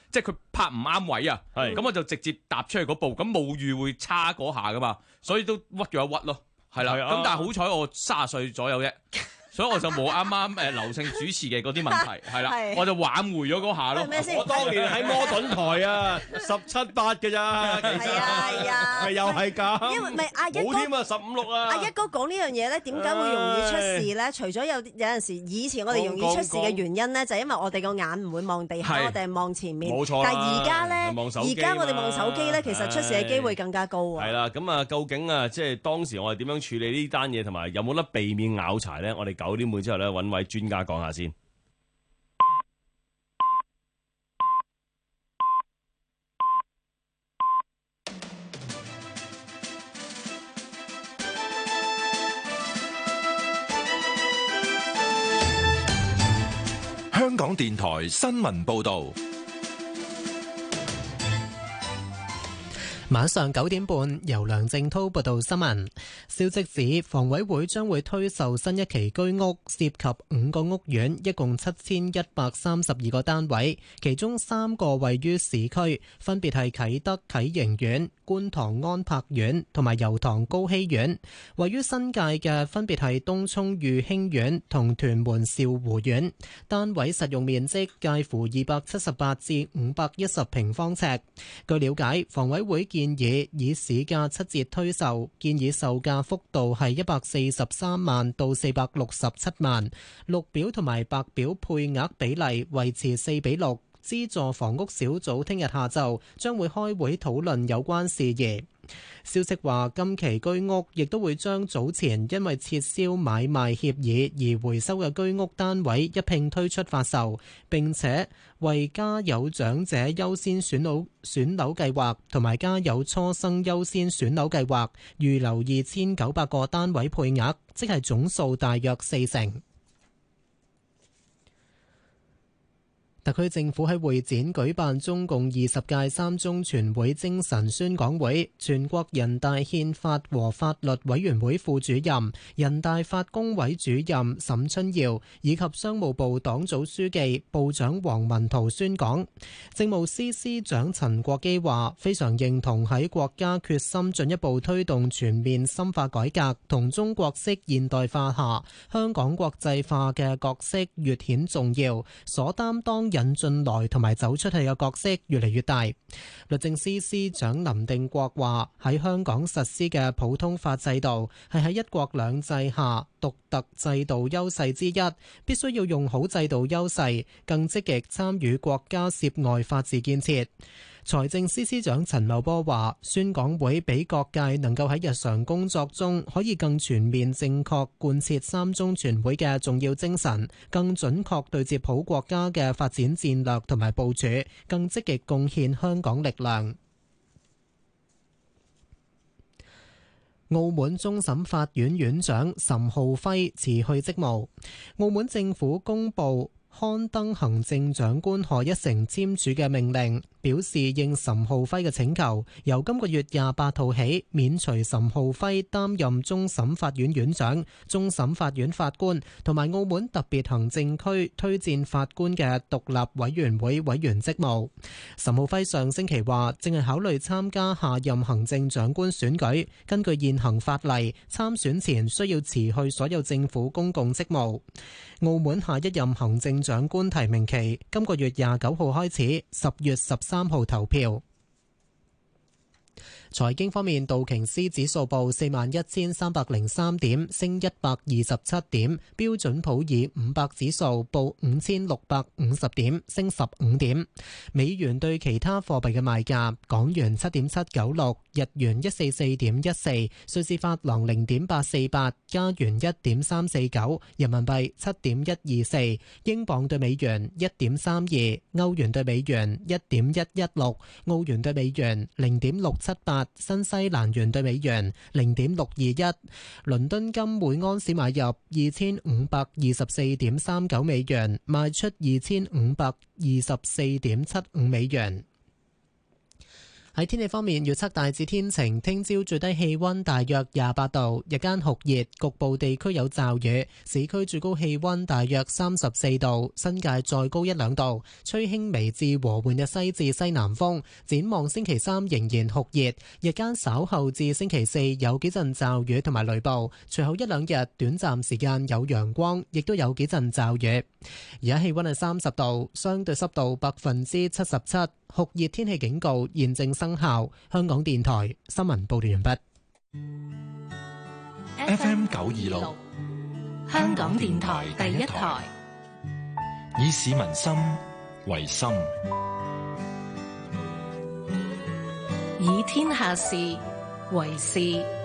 即係佢拍唔啱位啊，咁我就直接踏出去嗰步，咁冇預會差嗰下噶嘛，所以都屈咗一屈咯，係啦。咁但係好彩我卅歲左右啫。所以我就冇啱啱誒劉勝主持嘅嗰啲問題，係啦，我就挽回咗嗰下咯。 我當年喺摩頓台啊，十七八嘅咋，其實係啊， 咪又係咁。 因為咪阿一哥冇添啊，十五六啊。 阿一哥講呢樣嘢咧，點解會容易出事咧？除咗有有陣時以前我哋容易出事嘅原因咧，就係因為我哋個眼唔會望地下，我哋係望前面。 冇錯。 但係而家咧，而家我哋望手機咧，其實出事嘅機會更加高啊。 係啦，咁啊，究竟啊，即係當時我哋點樣處理呢單嘢，同埋有冇得避免拗柴咧？我哋九點半之後咧揾位專家講下先。 香港電台新聞報導。 晚上九點半，由梁正滔報道新聞。消息指，房委會將會推售新一期居屋，涉及五個屋苑，一共七千一百三十二個單位，其中三個位於市區，分別係啟德啟盈苑、觀塘安柏苑同埋油塘高希苑。位於新界嘅分別係東涌裕興苑同屯門兆湖苑。單位實用面積介乎二百七十八至五百一十平方尺。據了解，房委會建議以市價七折推售，建議售價幅度係一百四十三萬到四百六十七萬，綠表同埋白表配額比例維持四比六。資助房屋小組聽日下晝將會開會討論有關事宜。消息話，今期居屋亦都會將早前因為撤銷買賣協議而回收嘅居屋單位一併推出發售，並且為家有長者優先選樓選樓計劃同埋家有初生優先選樓計劃預留二千九百個單位配額，即係總數大約四成。特區政府喺會展舉辦中共二十屆三中全會精神宣講會，全國人大憲法和法律委員會副主任、人大法工委主任沈春耀以及商務部黨組書記、部長王文濤宣講。政務司司長陳國基話：非常認同喺國家決心進一步推動全面深化改革同中國式現代化下，香港國際化嘅角色越顯重要，所擔當引進來同埋走出去嘅角色越嚟越大。律政司司長林定國話：喺香港實施嘅普通法制度係喺一國兩制下獨特制度優勢之一，必須要用好制度優勢，更積極參與國家涉外法治建設。財政司司長陳茂波話：宣講會俾各界能夠喺日常工作中可以更全面正確貫徹三中全會嘅重要精神，更準確對接好國家嘅發展戰略同埋部署，更積極貢獻香港力量。澳門終審法院院長岑浩輝辭去職務。澳門政府公布刊登行政長官賀一誠簽署嘅命令，表示應岑浩輝嘅請求，由今個月廿八號起免除岑浩輝擔任終審法院院長、終審法院法官同埋澳門特別行政區推薦法官嘅獨立委員會委員職務。岑浩輝上星期話，正係考慮參加下任行政長官選舉，根據現行法例，參選前需要辭去所有政府公共職務。澳門下一任行政長官提名期今個月廿九號開始，十月十三號投票。財經方面，道瓊斯指數報四萬一千三百零三點，升一百二十七點；標準普爾五百指數報五千六百五十點，升十五點。美元對其他貨幣嘅賣價：港元七點七九六，日元一四四點一四，瑞士法郎零點八四八，加元一點三四九，人民幣七點一二四，英鎊對美元一點三二，歐元對美元一點一一六，澳元對美元零點六七八。新西蘭元對美元零點六二一，倫敦金每盎司買入二千五百二十四點三九美元，賣出二千五百二十四點七五美元。 喺天氣方面，預測大致天晴，聽朝最低氣溫大約廿八度，日間酷熱，局部地區有驟雨，市區最高氣溫大約三十四度，新界再高一兩度，吹輕微至和緩嘅西至西南風。展望星期三仍然酷熱，日間稍後至星期四有幾陣驟雨同埋雷暴，隨後一兩日短暫時間有陽光，亦都有幾陣驟雨。而家氣溫係三十度，相對濕度百分之七十七，酷熱天氣警告現正生效。香港電台新聞報道完畢。 F M 九二六， 香港電台第一台， 以市民心為心， 以天下事為事。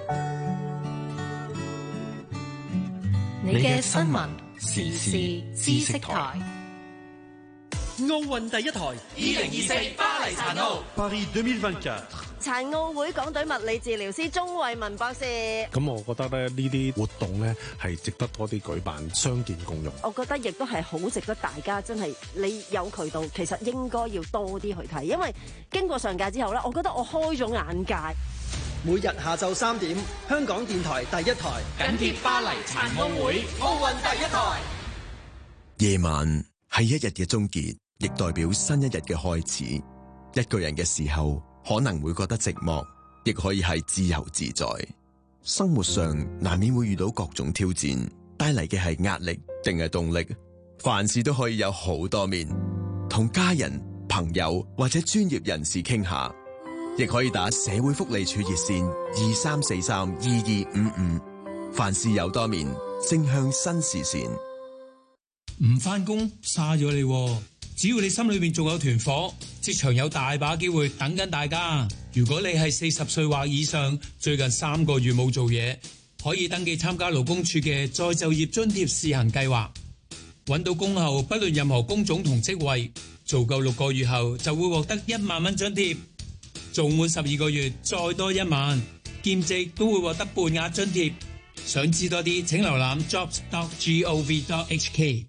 你嘅新聞時事知識台。 奧運第一台，二零二四巴黎殘奧。 Paris二零二四。 殘奧會港隊物理治療師鍾慧文博士。 咁我覺得咧，呢啲活動咧係值得多啲舉辦，相見共融。 我覺得亦都係好值得大家真係，你有渠道其實應該要多啲去睇，因為經過上屆之後咧，我覺得我開咗眼界。 每日下晝三點，香港電台第一台緊貼巴黎殘奧會，奧運第一台。 夜晚係一日嘅終結，亦代表新一日嘅開始。一個人嘅時候，可能會覺得寂寞，亦可以係自由自在。生活上難免會遇到各種挑戰，帶嚟嘅係壓力定係動力。凡事都可以有好多面，同家人、朋友或者專業人士傾下，亦可以打社會福利處熱線二三四三二二五五。凡事有多面，正向新視線。 唔返工嘥咗你，只要你心裏面仲有團火，職場有大把機會等緊大家。如果你係四十歲或以上，最近三個月冇做嘢，可以登記參加勞工處嘅再就業津貼試行計劃。揾到工後，不論任何工種同職位，做夠六個月後就會獲得一萬蚊津貼。做滿十二個月再多一萬，兼職都會獲得半額津貼。想知多啲，請瀏覽 jobs dot gov dot h k。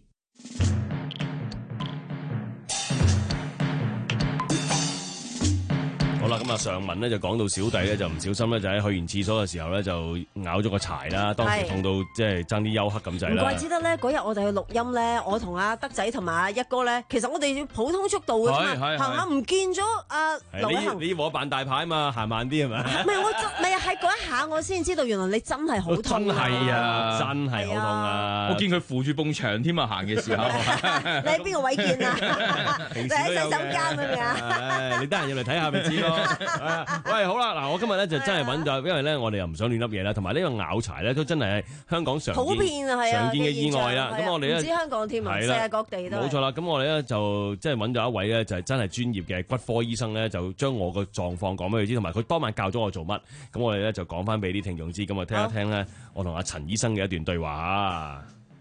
好啦，咁啊上文咧就講到小弟咧就唔小心咧就喺去完廁所嘅時候咧就咬咗個柴啦，當時痛到即係爭啲休克咁滯啦。 唔怪之得咧，嗰日我哋去錄音咧，我同阿德仔同埋阿一哥咧，其實我哋要普通速度嘅啫嘛，行下唔見咗阿劉偉恒。 你我扮大牌嘛，行慢啲係咪？ 唔係我真，唔係喺嗰一下我先知道，原來你真係好痛。 真係啊， 真係好痛啊！ 我見佢扶住埲牆添啊，行嘅時候。 你喺邊個位見啊？ 平時都有嘅。你喺洗手間嗰邊啊？ 你得閒入嚟睇下咪知咯。喂，好啦，嗱，我今日咧就真係揾到，因為咧我哋又唔想亂噏嘢啦，同埋呢個咬柴咧都真係香港常見普遍啊，係啊， 常見嘅意外啦。咁我哋咧唔止香港添啊，世界各地都。 冇錯啦，咁我哋咧就即係揾到一位咧就係真係專業嘅骨科醫生咧，就將我個狀況講俾佢知，同埋佢當晚教咗我做乜。咁我哋咧就講翻俾啲聽眾知，咁啊聽一聽咧，我同阿陳醫生嘅一段對話。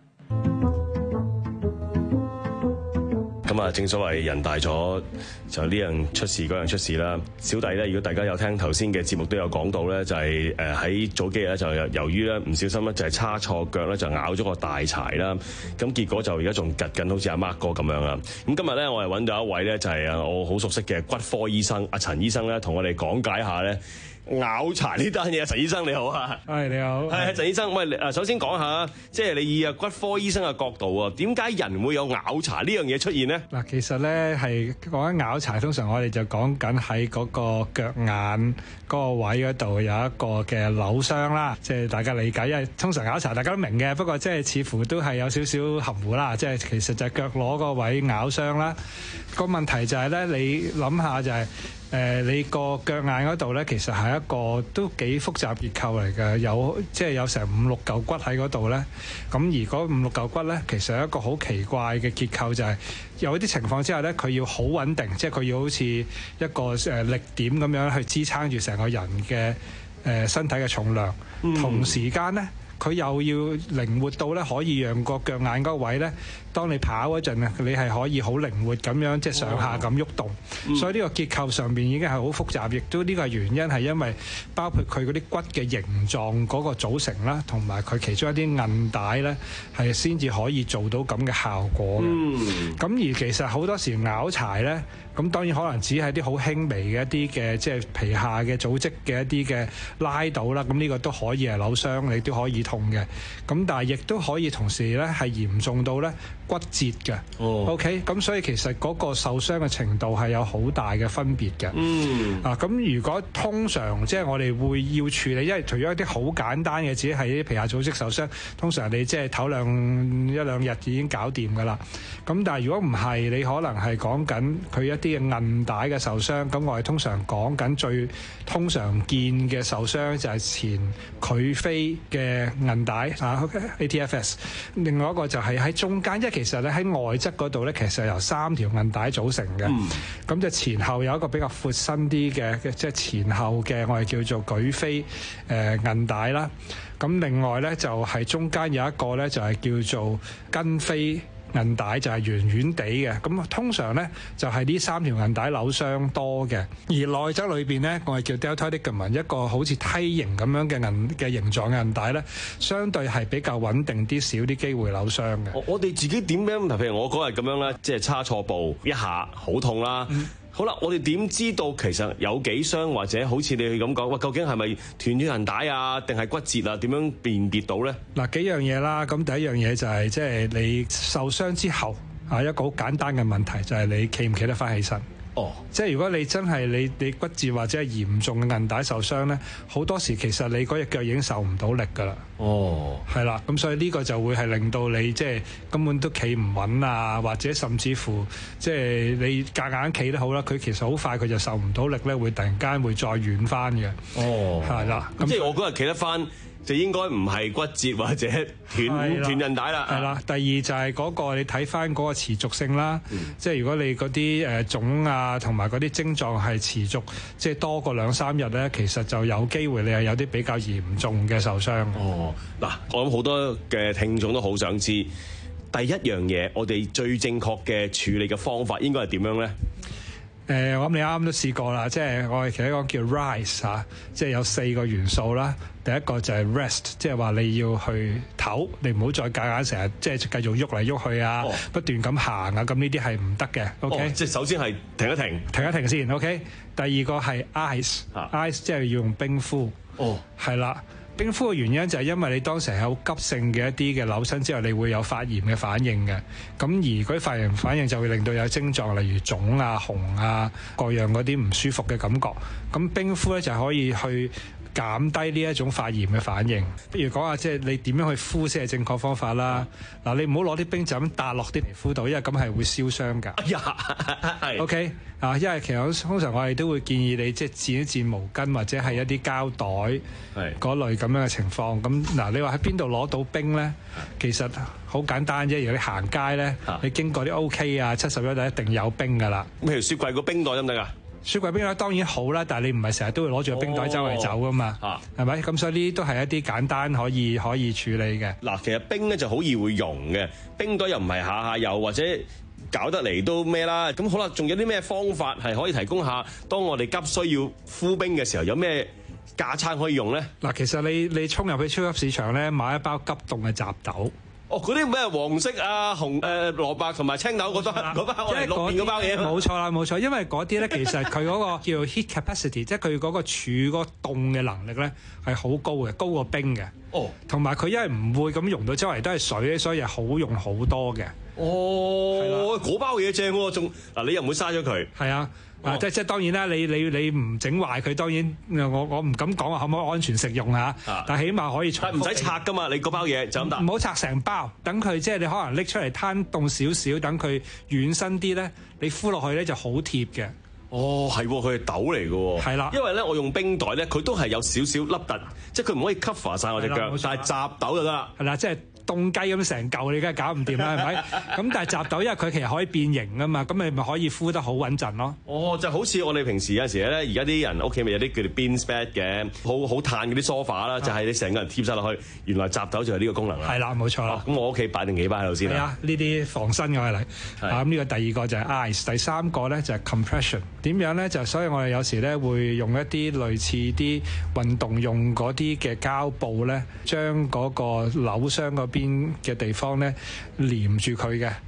咁啊，正所謂人大咗就呢樣出事嗰樣出事啦。小弟咧，如果大家有聽頭先嘅節目都有講到咧，就係誒喺早幾日咧就由於咧唔小心咧就係叉錯腳咧就咬咗個大柴啦。咁結果就而家仲趌緊，好似阿 Mark 哥咁樣啦。咁今日咧我係揾到一位咧就係啊我好熟悉嘅骨科醫生阿陳醫生咧，同我哋講解下咧咬柴呢單嘢。陳醫生你好啊， 係你好， 係陳醫生。喂，誒首先講下，即係你以啊骨科醫生嘅角度啊，點解人會有咬柴呢樣嘢出現呢？ 嗱，其實咧係講緊咬柴，通常我哋就講緊喺嗰個腳眼嗰個位嗰度有一個嘅扭傷啦，即係大家理解，因為通常咬柴大家都明嘅，不過即係似乎都係有少少含糊啦，即係其實就係腳踝個位咬傷啦。個問題就係咧，你諗下就係。誒、呃，你個腳眼嗰度咧，其實係一個都幾複雜結構嚟嘅，有即係有成五六嚿骨喺嗰度咧。咁而嗰五六嚿骨咧，其實係一個好奇怪嘅結構，就係、是、有啲情況之下咧，佢要好穩定，即係佢要好似一個誒力點咁樣去支撐住成個人嘅誒、呃、身體嘅重量，嗯、同時間咧。佢又要靈活到咧，可以讓個腳眼嗰位咧，當你跑嗰陣啊，你係可以好靈活咁樣即係上下咁喐動。嗯、所以呢個結構上邊已經係好複雜，亦都呢個原因係因為包括佢嗰啲骨嘅形狀嗰個組成啦，同埋佢其中一啲韌帶咧，係先至可以做到咁嘅效果嘅。咁、嗯、而其實好多時咬柴咧， 咁當然可能只係啲好輕微嘅一啲嘅即係皮下嘅組織嘅一啲嘅拉到啦，咁呢個都可以係扭傷，你都可以痛嘅。咁但係亦都可以同時咧係嚴重到咧骨折嘅。 哦、 OK， 咁所以其實嗰個受傷嘅程度係有好大嘅分別嘅。 嗯。 啊，咁如果通常即係我哋會要處理，因為除咗一啲好簡單嘅，只係啲皮下組織受傷，通常你即係唞兩一兩日已經搞掂㗎啦。咁但係如果唔係，你可能係講緊佢一啲嘅韌帶嘅受傷，咁我哋通常講緊最通常見嘅受傷就係前距飛嘅韌帶啊 A T F S。另外一個就係喺中間，因為其實咧喺外側嗰度咧，其實由三條韌帶組成嘅。咁、嗯、就前後有一個比較闊身啲嘅，即係前後嘅我哋叫做舉飛誒韌帶啦。咁另外咧就係中間有一個咧就係叫做跟飛韌帶，就係圓圓地嘅。咁通常咧就係呢三條韌帶扭傷多嘅，而內側裏邊咧我哋叫 deltoid ligament， 一個好似梯形咁樣嘅韌嘅形狀嘅韌帶咧，相對係比較穩定啲，少啲機會扭傷嘅。 我我哋自己點樣？譬如我嗰日咁樣咧，即係叉錯步一下，好痛啦。嗯好啦，我哋點知道其實有幾傷，或者好似你咁講，喂，究竟係咪斷咗韌帶啊，定係骨折啊？點樣辨別到咧？ 嗱，幾樣嘢啦。咁第一樣嘢就係即係你受傷之後啊，一個好簡單嘅問題就係你企唔企得翻起身。哦，即係如果你真係你你骨折或者係嚴重嘅韌帶受傷咧，好多時其實你嗰隻腳已經受唔到力㗎啦。哦，係啦，咁所以呢個就會係令到你即係根本都企唔穩啊，或者甚至乎即係你夾硬企得好啦，佢其實好快佢就受唔到力咧，會突然間會再軟翻嘅。哦，係啦，咁即係我嗰日企得翻，就應該唔係骨折或者斷斷韌帶啦。 係啦，第二就係嗰個你睇翻嗰個持續性啦，嗯、即係如果你嗰啲誒腫啊同埋嗰啲症狀係持續即係多過兩三日咧，其實就有機會你係有啲比較嚴重嘅受傷。 哦，嗱，我諗好多嘅聽眾都好想知，第一樣嘢我哋最正確嘅處理嘅方法應該係點樣咧？ 誒、呃，我諗你啱啱都試過啦，即係我哋其實講叫 rise 嚇、啊，即係有四個元素啦。第一個就係 rest， 即係話你要去唞，你唔好再夾硬成日即係繼續喐嚟喐去啊，哦、不斷咁行啊，咁呢啲係唔得嘅。OK，、哦、 即係首先係停一停， 停一停先。OK，第二個係 ice，ice、啊、ice 即係要用冰敷。哦，係啦。冰敷嘅原因就係因為你當時係有急性嘅一啲嘅扭親之後，你會有發炎嘅反應嘅。咁而嗰啲發炎反應就會令到有症狀，例如腫啊、紅啊各樣嗰啲唔舒服嘅感覺。咁冰敷咧就可以去減低呢一種發炎嘅反應。不如講下即係你點樣去敷先係正確方法啦。嗱、嗯，你唔好攞啲冰就咁搭落啲皮膚度，因為咁係會燒傷㗎。哎呀，係 OK 啊，因為其實通常我哋都會建議你即係墊一墊毛巾或者係一啲膠袋嗰類咁樣嘅情況。咁嗱，你話喺邊度攞到冰咧？其實好簡單啫。如果你行街咧，你經過啲 OK 啊、七十一就一定有冰㗎啦。 譬如雪櫃個冰袋得唔得㗎？ 雪櫃冰袋當然好啦，但係你唔係成日都會攞住個冰袋周圍走噶嘛，係咪、哦？咁所以呢啲都係一啲簡單可以可以處理嘅。 嗱，其實冰咧就好易會溶嘅，冰袋又唔係下下有，或者搞得嚟都咩啦。咁好啦，仲有啲咩方法係可以提供下？當我哋急需要敷冰嘅時候，有咩架撐可以用咧？ 嗱，其實你你衝入去超級市場咧，買一包急凍嘅雜豆。 哦，嗰啲咩黃色啊、紅誒、呃、蘿蔔同埋青豆嗰包嗰包，我哋落邊嗰包嘢。 冇錯啦，冇錯，因為嗰啲咧其實佢嗰個叫 heat capacity， 即係佢嗰個儲嗰個凍嘅能力咧係好高嘅，高過冰嘅。哦，同埋佢因為唔會咁溶到周圍都係水，所以係好用好多嘅。 哦，嗰包嘢正喎，仲嗱你又唔會嘥咗佢。 係啊。啊！即即當然啦，你你你唔整壞佢，當然我我唔敢講話可唔可以安全食用嚇，啊、但係起碼可以。 但唔使拆噶嘛，你嗰包嘢就咁得。 唔好拆成包，等佢即係你可能拎出嚟攤凍少少，等佢軟身啲咧，你敷落去咧就好貼嘅。 哦，係喎，佢係豆嚟嘅喎。係啦，因為咧我用冰袋咧，佢都係有少少凹凸，即係佢唔可以 cover 晒我隻腳，但係雜豆就得啦。 係啦，即係。凍雞咁成嚿，你梗係搞唔掂啦，係咪？咁但係雜豆，因為佢其實可以變形啊嘛，咁你咪可以敷得好穩陣咯。 哦，就好似我哋平時有陣時咧，而家啲人屋企咪有啲叫做 bean bed 嘅，好好嘆嗰啲 sofa 啦，就係你成個人貼晒落去，原來雜豆就係呢個功能啦。 係啦，冇錯啦。 咁、哦、我屋企擺定幾包喺度先啦。係啊， 呢啲防身嘅嚟。啊，咁呢個第二個就係 ice， 第三個咧就係 compression。點樣咧？就所以我哋有時咧會用一啲類似啲運動用嗰啲嘅膠布咧，將嗰個扭傷嗰邊嘅地方咧黏住佢嘅，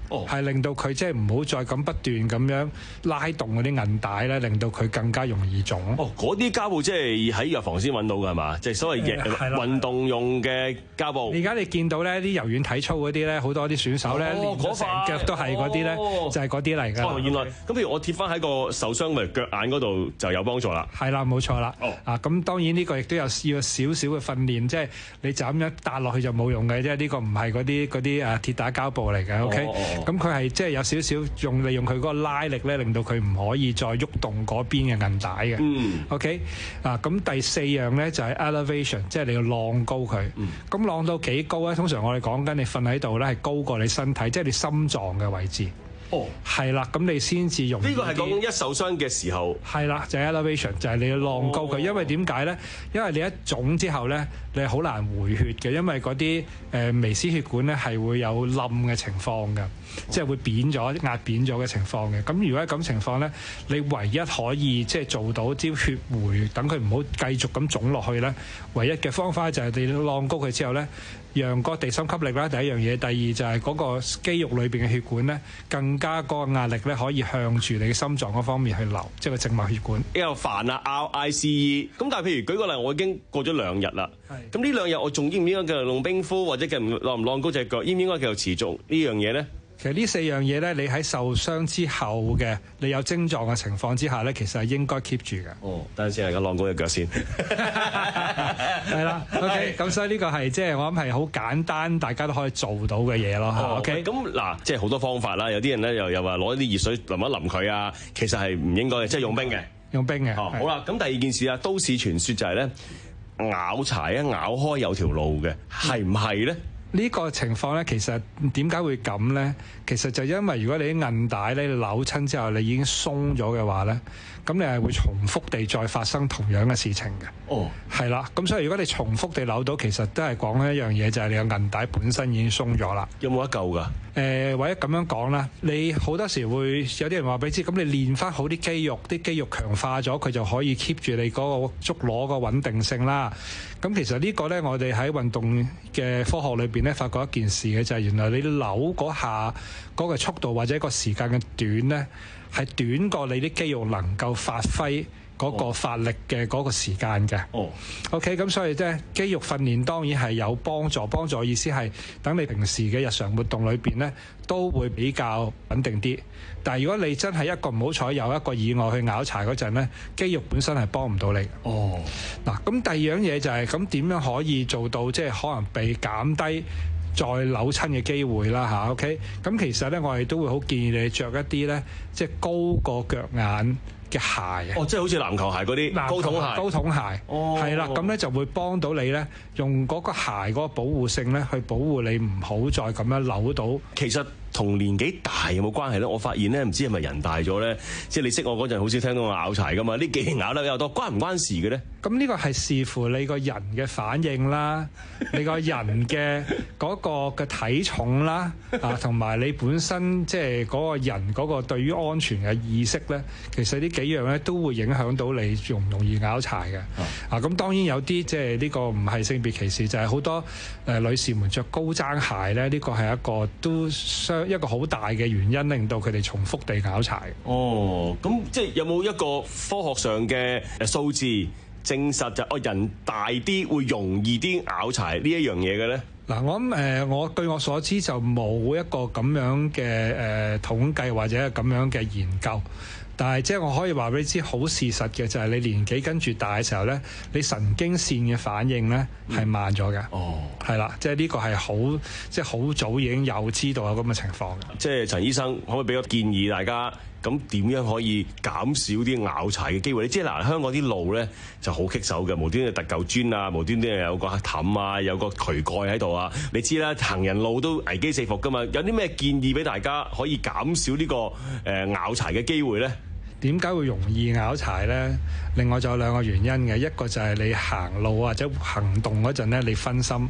係令到佢即係唔好再咁不斷咁樣拉動嗰啲韌帶咧，令到佢更加容易腫。 哦，嗰啲膠布即係喺藥房先揾到㗎係嘛？即係所謂嘅運動用嘅膠布。 而家你見到咧啲柔軟體操嗰啲咧，好多啲選手咧練咗成腳都係嗰啲咧，就係嗰啲嚟㗎。 哦，原來咁譬如我貼翻喺個受傷咪腳眼嗰度就有幫助啦。 係啦，冇錯啦。 哦， 啊咁當然呢個亦都有要少少嘅訓練，即係你就咁樣搭落去就冇用嘅，即係呢個唔係嗰啲嗰啲誒鐵打膠布嚟嘅。OK，咁佢係即係有少少用利用佢嗰個拉力咧，令到佢唔可以再喐動嗰邊嘅韌帶嘅。 嗯。 OK，啊咁第四樣咧就係 elevation， 即係你要浪高佢。嗯。咁浪到幾高咧？通常我哋講緊你瞓喺度咧係高過你身體，即係你心臟嘅位置。 哦， 係啦，咁你先至用。呢個係講緊一受傷嘅時候。 係啦，就係 elevation， 就係你要浪高佢。因為點解咧？因為你一腫之後咧，你係好難回血嘅，因為嗰啲誒微絲血管咧係會有冧嘅情況嘅，即係會扁咗、壓扁咗嘅情況嘅。咁如果喺咁情況咧，你唯一可以即係做到啲血回，等佢唔好繼續咁腫落去咧，唯一嘅方法就係你浪高佢之後咧，讓個地心吸力啦，第一樣嘢；第二就係嗰個肌肉裏邊嘅血管咧，更加嗰個壓力咧可以向住你嘅心臟嗰方面去流，即係個靜脈血管。 比較煩啊 ，R I C E。咁但係譬如舉個例，我已經過咗兩日啦。咁呢兩日我仲應唔應該繼續用冰敷，或者繼續浪唔浪高隻腳？應唔應該繼續持續呢樣嘢咧？ 其實呢四樣嘢咧，你喺受傷之後嘅，你有症狀嘅情況之下咧，其實係應該 keep 住嘅。 哦，等陣先，而家浪高隻腳先。 係啦，OK，咁所以呢個係即係我諗係好簡單，大家都可以做到嘅嘢咯。 哦、 OK， 咁嗱，即係好多方法啦。有啲人咧又又話攞啲熱水淋一淋佢啊，其實係唔應該嘅，即係用冰嘅。 用冰嘅。 哦，好啦，咁第二件事啊，都市傳說就係咧咬柴啊，咬開有條路嘅，係唔係咧？ 呢個情況咧，其實點解會咁咧？其實就因為如果你啲韌帶咧扭親之後，你已經鬆咗嘅話咧，咁你係會重複地再發生同樣嘅事情嘅。 哦， 係啦，咁所以如果你重複地扭到，其實都係講一樣嘢，就係、是、你個韌帶本身已經鬆咗啦。 有冇得救㗎？誒、 呃，或者咁樣講啦，你好多時會有啲人話俾你知，咁你練翻好啲肌肉，啲肌肉強化咗，佢就可以 keep 住你嗰個足踝個穩定性啦。咁其實呢個咧，我哋喺運動嘅科學裏邊咧，發覺一件事嘅就係、是、原來你扭嗰下嗰個速度或者個時間嘅短咧，係短過你啲肌肉能夠發揮嗰個發力嘅嗰個時間嘅。 哦。 OK，咁所以咧，肌肉訓練當然係有幫助。幫助意思係等你平時嘅日常活動裏邊咧，都會比較穩定啲。但係如果你真係一個唔好彩有一個意外去咬柴嗰陣咧，肌肉本身係幫唔到你。 哦。嗱， 咁第二樣嘢就係咁點樣可以做到即係可能被減低再扭親嘅機會啦嚇。OK，咁其實咧我哋都會好建議你着一啲咧即係高過腳眼嘅鞋。 哦，即係好似籃球鞋嗰啲高筒鞋。 高筒鞋。 哦。 係啦，咁咧就會幫到你咧，用嗰個鞋嗰個保護性咧，去保護你唔好再咁樣扭到。 其實同年紀大有冇關係咧？我發現咧，唔知係咪人大咗咧，即係你識我嗰陣，好少聽到我咬柴噶嘛？呢幾年咬得比較多，關唔關事嘅咧？ 咁呢個係視乎你個人嘅反應啦，你個人嘅嗰個嘅體重啦，啊，同埋你本身即係嗰個人嗰個對於安全嘅意識咧，其實呢幾樣咧都會影響到你容唔容易咬柴嘅。啊，咁當然有啲即係呢個唔係性別歧視，就係、是、好多誒、呃、女士們着高踭鞋咧，呢、這個係一個都相一個好大嘅原因，令到佢哋重複地咬柴。 哦，咁即係有冇一個科學上嘅誒數字證實就哦人大啲會容易啲咬柴呢一樣嘢嘅咧？ 嗱，我諗誒，我據我所知就冇一個咁樣嘅誒、呃、統計或者係咁樣嘅研究。但係即係我可以話俾你知，好事實嘅就係你年紀跟住大嘅時候咧，你神經線嘅反應咧係慢咗嘅。 哦， 係啦，即係呢個係好即係好早已經有知道有咁嘅情況嘅。 即係陳醫生可唔可以俾個建議大家？咁點樣可以減少啲咬柴嘅機會？你知嗱，香港啲路咧就好棘手嘅，無端端突嚿磚啊，無端端有個氹啊，有個渠蓋喺度啊。你知啦，行人路都危機四伏噶嘛。有啲咩建議俾大家可以減少呢個誒咬柴嘅機會咧？ 點解會容易咬柴咧？另外仲有兩個原因嘅，一個就係你行路或者行動嗰陣咧，你分心。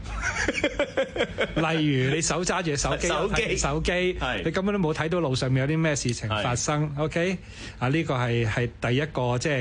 例如你手揸住手機，手機手機，你根本都冇睇到路上面有啲咩事情發生。OK，啊呢個係係第一個即係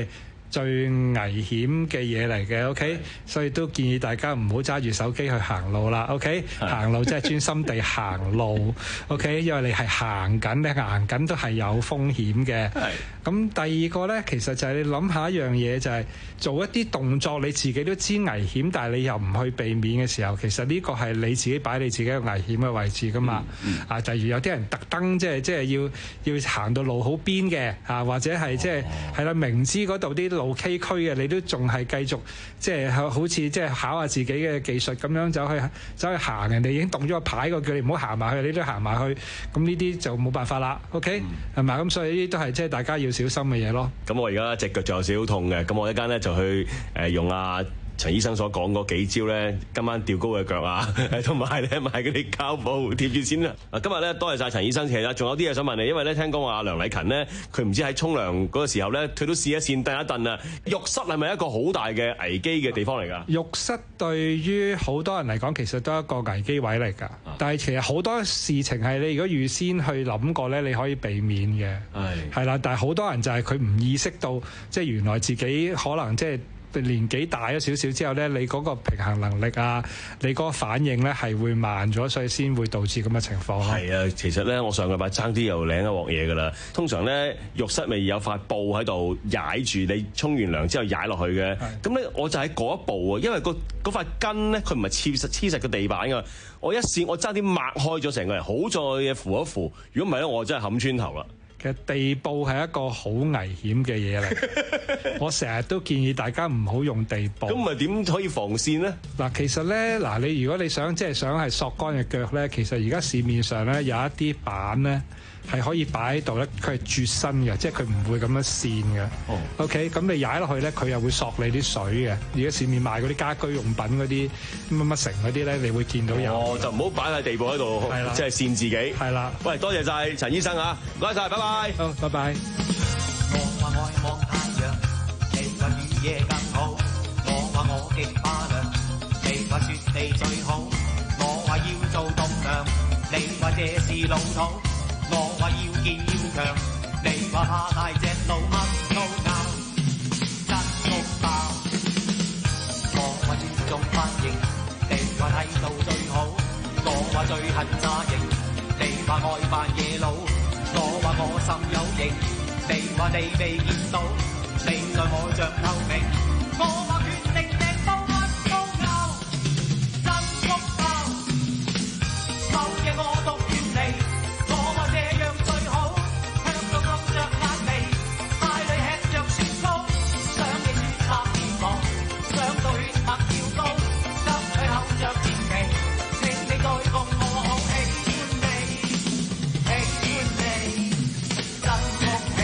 最危險嘅嘢嚟嘅，OK，所以都建議大家唔好揸住手機去行路啦，OK，行路即係專心地行路，OK，因為你係行緊，你行緊都係有風險嘅。咁第二個呢，其實就係你諗下一樣嘢，就係做一啲動作，你自己都知危險，但係你又唔去避免嘅時候，其實呢個係你自己擺你自己嘅危險嘅位置噶嘛。嗯嗯、啊，例如有啲人特登即係即係要要行到路好邊嘅，啊或者係即係係啦，明知嗰度啲路崎嶇嘅，你都仲係繼續即係好似即係考下自己嘅技術咁樣走去走去行，人哋已經動咗個牌個叫你唔好行埋去，你都行埋去，咁呢啲就冇辦法啦。OK，係咪？咁所以呢啲都係即係大家要小心嘅嘢咯。 咁我而家隻腳仲有少少痛嘅，咁我一間咧就去誒用阿陳醫生所講嗰幾招咧，今晚吊高嘅腳啊，同埋咧買嗰啲膠布貼住先啦。嗱，今日咧多謝晒陳醫生，其實仲有啲嘢想問你，因為咧聽講話梁禮勤咧，佢唔知喺沖涼嗰個時候咧，佢都試一試蹬一蹬啊。浴室係咪一個好大嘅危機嘅地方嚟㗎？ 浴室對於好多人嚟講，其實都係一個危機位嚟㗎。啊、但係其實好多事情係你如果預先去諗過咧，你可以避免嘅。係係啦，但係好多人就係佢唔意識到，即係原來自己可能即係。年紀大咗少少之後咧，你嗰個平衡能力啊，你嗰個反應咧係會慢咗，所以先會導致咁嘅情況。 係啊，其實咧，我上個禮拜爭啲又領一鑊嘢㗎啦。通常咧，浴室咪有塊布喺度踩住你沖完涼之後踩落去嘅。咁咧，我就喺嗰一步啊，因為個嗰塊巾咧，佢唔係黐實黐實個地板㗎。我一試，我爭啲擘開咗成個人，好在嘅扶一扶。如果唔係咧，我真係冚穿頭啦。 其實地布係一個好危險嘅嘢嚟，我成日都建議大家唔好用地布。 咁咪點可以防線呢？ 嗱，其實咧，嗱你如果你想即係想係索乾嘅腳咧，其實而家市面上咧有一啲板咧係可以擺喺度咧，佢係絕身嘅，即係佢唔會咁樣線嘅。哦。OK，咁你踩落去咧，佢又會索你啲水嘅。而家市面賣嗰啲家居用品嗰啲乜乜成嗰啲咧，你會見到有。 哦，就唔好擺喺地布喺度，即係線自己。 係啦。 喂，多謝晒陳醫生啊，唔該晒，拜拜。 好，拜拜。 我話愛望太陽，你話雨夜更好。我話我極花亮，你話雪地最好。我話要做棟梁，你話這是老土。我話要堅要強，你話怕大隻佬乜都拗，真屋爆。我話注重髮型，你話剃度最好。我話最恨詐型，你話愛扮野佬。我話我心有型，你話你未見到，你愛我像透明。我話決定掟煲乜都拗，真屋爆。某嘢我讀完嚟，我話這樣最好，香到勾着眼眉，帶淚吃着雪糕，想你雪白面龐，想到血脈跳高，急去厚着面皮，請你再共我好喜歡你，喜歡你，真福氣。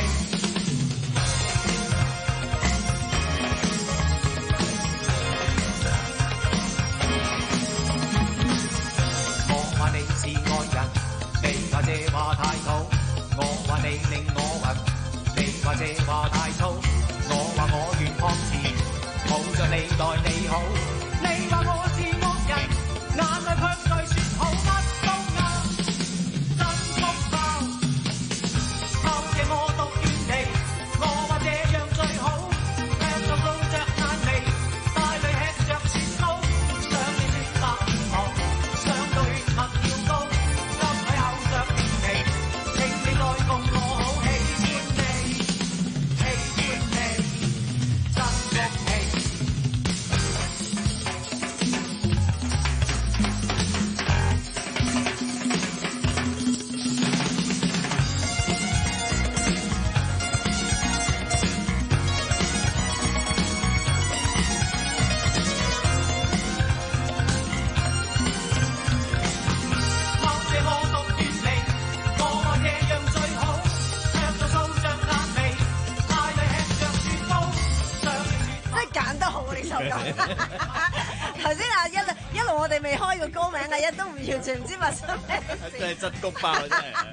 我話你是愛人，你話這話太土，我話你令我暈，你話這話太粗，我話我願抗持，抱着你待你好，你話我是惡人，眼淚卻在説好乜都啱，真福爆，後夜我讀完你，我話這樣最好，吃到露着眼眉，帶淚吃着雪糕，想你雪白面龐，想到血脈跳高，急喺厚着面皮，請你再共我好喜歡你，喜歡你，真福氣。後夜我讀完你，我話這樣最好，吃到數着眼眉，帶淚吃着雪糕，想你雪真係揀得好啊！呢首歌頭先啊一路一路我哋未開個歌名啊，一都唔完全唔知發生咩事。 真係質谷爆真係。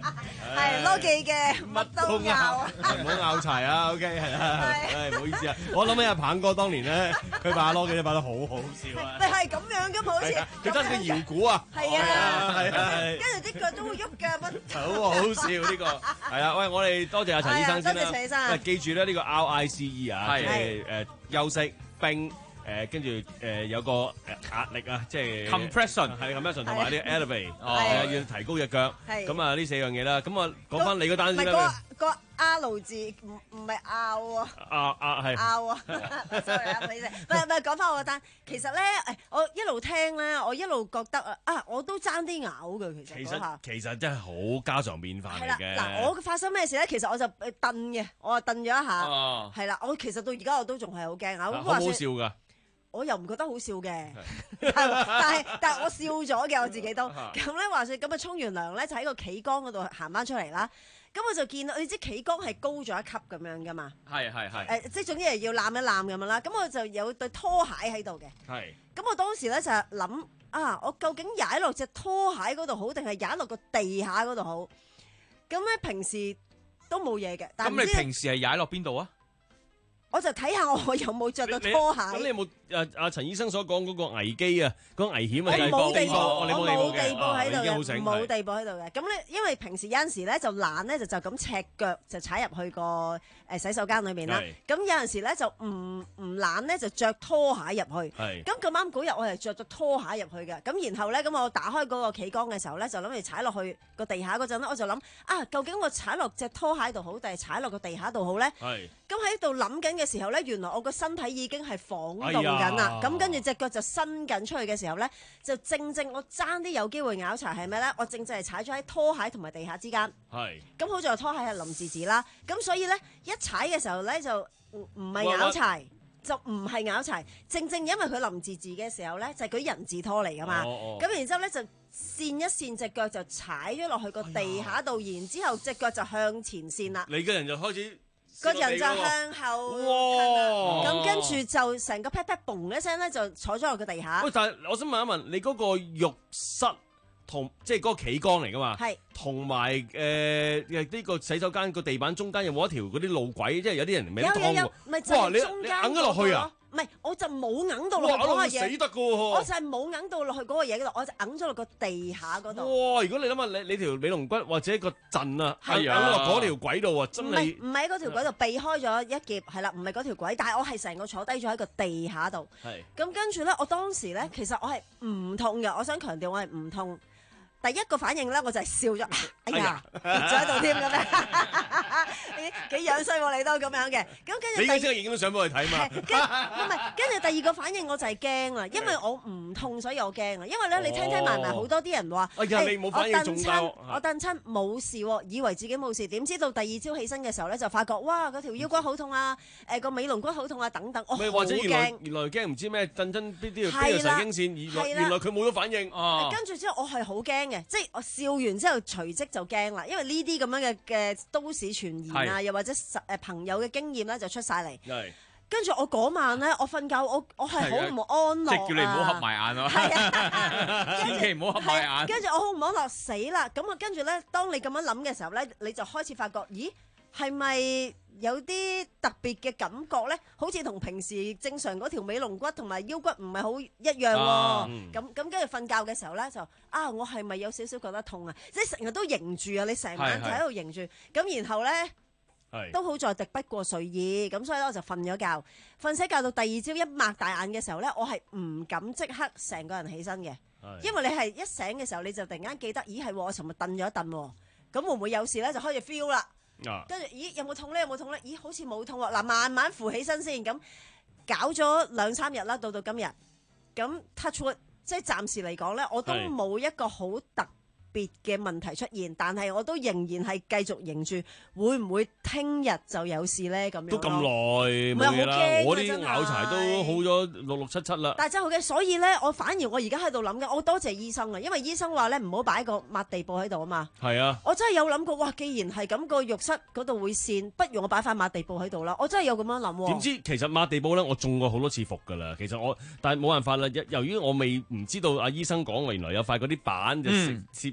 係羅記嘅乜都拗， 唔好拗柴啊 ！OK 係啦，係唔好意思啊，我諗起阿棒哥當年咧，佢扮阿羅記都扮得好好笑啊！ 你係咁樣噶嘛？好似佢真係個搖鼓啊！ 係啊， 係啊， 跟住啲腳都會喐㗎，乜？ 好好笑呢個係啊！喂，我哋多謝阿陳醫生先啦。 多謝陳醫生。 喂，記住咧呢個 R I C E 啊，即係誒休息冰。誒跟住誒有個誒壓力啊，即係 compression 係 compression 同埋啲 elevate， 哦係啊，要提高隻腳。咁啊呢四樣嘢啦。咁啊講翻你嗰單先啦。 唔係個個 R 字唔唔係拗喎。 啊啊係。 拗啊！sorry 啊，唔好意思。唔係唔係講翻我嗰單，其實咧誒，我一路聽咧，我一路覺得啊啊，我都爭啲咬嘅其實。 其實其實真係好家常便飯嚟嘅。 嗱，我發生咩事咧？其實我就誒蹬嘅，我啊蹬咗一下。 哦。 係啦，我其實到而家我都仲係好驚啊！ 好唔好笑㗎？ 我又唔覺得好笑嘅，但係但係我笑咗嘅我自己都。咁咧話説咁啊，沖完涼咧就喺個企缸嗰度行翻出嚟啦。咁我就見到你知企缸係高咗一級咁樣噶嘛？ 係係係。 誒，即係總之係要攬一攬咁樣啦。咁我就有對拖鞋喺度嘅。 係。咁我當時咧就係諗啊，我究竟踩落隻拖鞋嗰度好，定係踩落個地下嗰度好？咁咧平時都冇嘢嘅。 咁你平時係踩落邊度啊？ 我就睇下我有冇着到拖鞋。 咁你有冇誒阿陳醫生所講嗰個危機啊，嗰個危險啊？ 我冇地步，我冇地步喺度嘅，冇地步喺度嘅。咁咧，因為平時有陣時咧就懶咧，就就咁赤腳就踩入去個誒洗手間裏邊啦。咁有陣時咧就唔唔懶咧，就着拖鞋入去。咁咁啱嗰日我係着咗拖鞋入去嘅。咁然後咧，咁我打開嗰個企缸嘅時候咧，就諗住踩落去個地下嗰陣咧，我就諗啊，究竟我踩落隻拖鞋度好，定係踩落個地下度好咧？咁喺度諗緊嘅時候咧，原來我個身體已經係晃動緊啦。咁跟住隻腳就伸緊出去嘅時候咧，就正正我爭啲有機會拗柴係咩咧？我正正係踩咗喺拖鞋同埋地下之間。係。咁好在拖鞋係林字字啦。咁所以咧一踩嘅時候咧就唔唔係拗柴，就唔係拗柴。正正因為佢林字字嘅時候咧，就係佢人字拖嚟噶嘛。哦咁然之後咧就跣一跣隻腳就踩咗落去個地下度，然之後隻腳就向前跣啦。 你嘅人就開始。 個人就向後，咁跟住就成個 pat pat 嘣一聲咧，就坐咗落個地下。 喂，但係我想問一問，你嗰個浴室同即係嗰個企缸嚟噶嘛？係。同埋誒呢個洗手間個地板中間有冇一條嗰啲路軌？即係有啲人未得通喎。哇！你你揞咗落去啊？ 唔係，我就冇揞到落去嗰個嘢。 死得㗎喎！ 我就係冇揞到落去嗰個嘢嗰度，我就揞咗落個地下嗰度。 哇！如果你諗下，你你條尾龍骨或者個陣啊，揞落嗰條軌度啊，真係唔係喺嗰條軌度避開咗一劫，係啦，唔係嗰條軌，但係我係成個坐低咗喺個地下度。係。咁跟住咧，我當時咧，其實我係唔痛嘅，我想強調我係唔痛。第一個反應咧，我就係笑咗，哎呀，跌咗喺度添咁樣，幾樣衰喎你都咁樣嘅。咁跟住你應該影咗相俾我睇嘛？ 跟唔係，跟住第二個反應我就係驚啦，因為我唔痛，所以我驚啊。因為咧，你聽聽埋埋好多啲人話， 哎呀，你冇反應中親，我蹬親冇事喎，以為自己冇事，點知道第二朝起身嘅時候咧，就發覺哇，嗰條腰骨好痛啊，誒個尾龍骨好痛啊，等等，我好驚。 或者原來原來驚唔知咩蹬親邊啲條邊條神經線，原來原來佢冇咗反應。 跟住之後我係好驚。即係我笑完之後，隨即就驚啦，因為呢啲咁樣嘅嘅都市傳言啊，又或者實誒朋友嘅經驗咧，就出晒嚟。係。跟住我嗰晚咧，我瞓覺，我我係好唔安樂啊！ 即係叫你唔好合埋眼啊！係啊，千祈唔好合埋眼。 跟住我好唔安樂，死啦！咁啊，跟住咧，當你咁樣諗嘅時候咧，你就開始發覺，咦，係咪有啲特別嘅感覺咧？好似同平時正常嗰條尾龍骨同埋腰骨唔係好一樣喎。咁咁跟住瞓覺嘅時候咧，就啊，我係咪有少少覺得痛啊？即係成日都凝住啊！你成晚就喺度凝住。咁然後咧。都好在敵不過睡意，咁所以咧我就瞓咗覺，瞓醒覺到第二朝一擘大眼嘅時候咧，我係唔敢即刻成個人起身嘅，因為你係一醒嘅時候你就突然間記得，咦係我尋日蹬咗一蹬喎，咁會唔會有事咧？就開始 feel 啦，跟住咦有冇痛咧？有冇痛咧？咦好似冇痛喎，嗱慢慢扶起身先，咁搞咗兩三日啦，到到今日，咁 touch wood，即係暫時嚟講咧，我都冇一個好特別嘅問題出現，但係我都仍然係繼續迎住，會唔會聽日就有事咧？咁樣都咁耐冇嘢啦，我啲拗柴都好咗六六七七啦。 但係真係好嘅，所以咧，我反而我而家喺度諗緊，我多謝醫生啊，因為醫生話咧唔好擺個抹地布喺度啊嘛。係啊，我真係有諗過，哇！既然係咁，個浴室嗰度會跣，不如我擺塊抹地布喺度啦。我真係有咁樣諗。 點知其實抹地布咧，我中過好多次伏㗎啦。其實我但係冇辦法啦，由於我未唔知道阿醫生講原來有塊嗰啲板就攝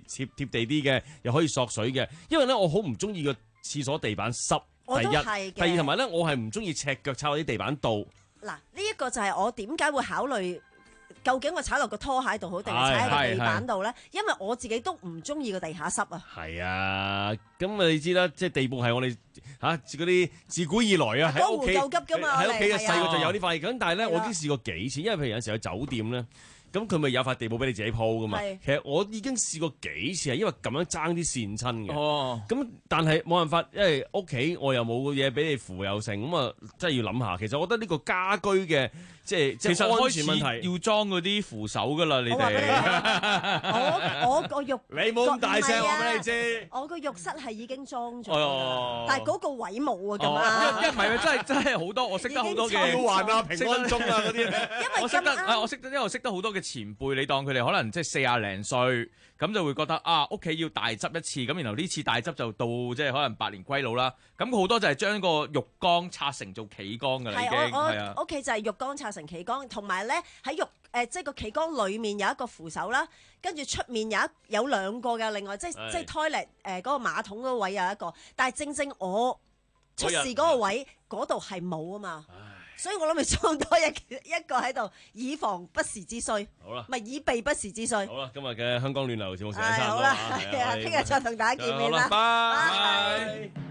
貼貼地啲嘅，又可以索水嘅。因為咧，我好唔中意個廁所地板濕。 我都第一， 係嘅第二同埋咧，我係唔中意赤腳踩落啲地板度。 嗱，呢一個就係我點解會考慮。究竟我踩落個拖鞋度好定係踩喺個地板度咧？因為我自己都唔中意個地下濕啊。 係啊，咁啊你知啦，即係地步係我哋嚇嗰啲自古以來啊喺屋企救急㗎嘛， 喺屋企嘅細個就有呢塊。咁、啊、但係咧，我已經試過幾次，因為譬如有時去酒店咧，咁佢咪有塊地布俾你自己鋪噶嘛。其實我已經試過幾次係因為咁樣爭啲跣親嘅。哦，咁但係冇辦法，因為屋企我又冇嘢俾你扶又成，咁啊真係要諗下。其實我覺得呢個家居嘅。即係其實安全問題要裝嗰啲扶手㗎啦，你哋。 我我個浴你冇咁大聲話俾你知。 我個浴室係已經裝咗， 哦、 但係嗰個位冇啊咁啊。 因為唔係啊，真係真係好多，我識得好多嘅。 超環啊，平安鐘啊嗰啲。 因為我識得啊，我識得，因為我識得好多嘅前輩，你當佢哋可能即係四廿零歲，咁就會覺得啊，屋企要大執一次，咁然後呢次大執就到即係可能百年歸老啦。咁好多就係將個浴缸拆成做企缸㗎啦，已經係啊。 屋企就係浴缸拆成企缸，同埋咧喺浴誒即係個企缸裡面有一個扶手啦，跟住出面有一有兩個嘅，另外即係即係 toilet 誒嗰個馬桶嗰個位有一個，但係正正我出事嗰個位嗰度係冇啊嘛，所以我諗住裝多一一個喺度，以防不時之需。 好啦， 咪以備不時之需。好啦，今日嘅香港暖流節目時間差唔多啦，係啊，聽日再同大家見面啦， 拜拜。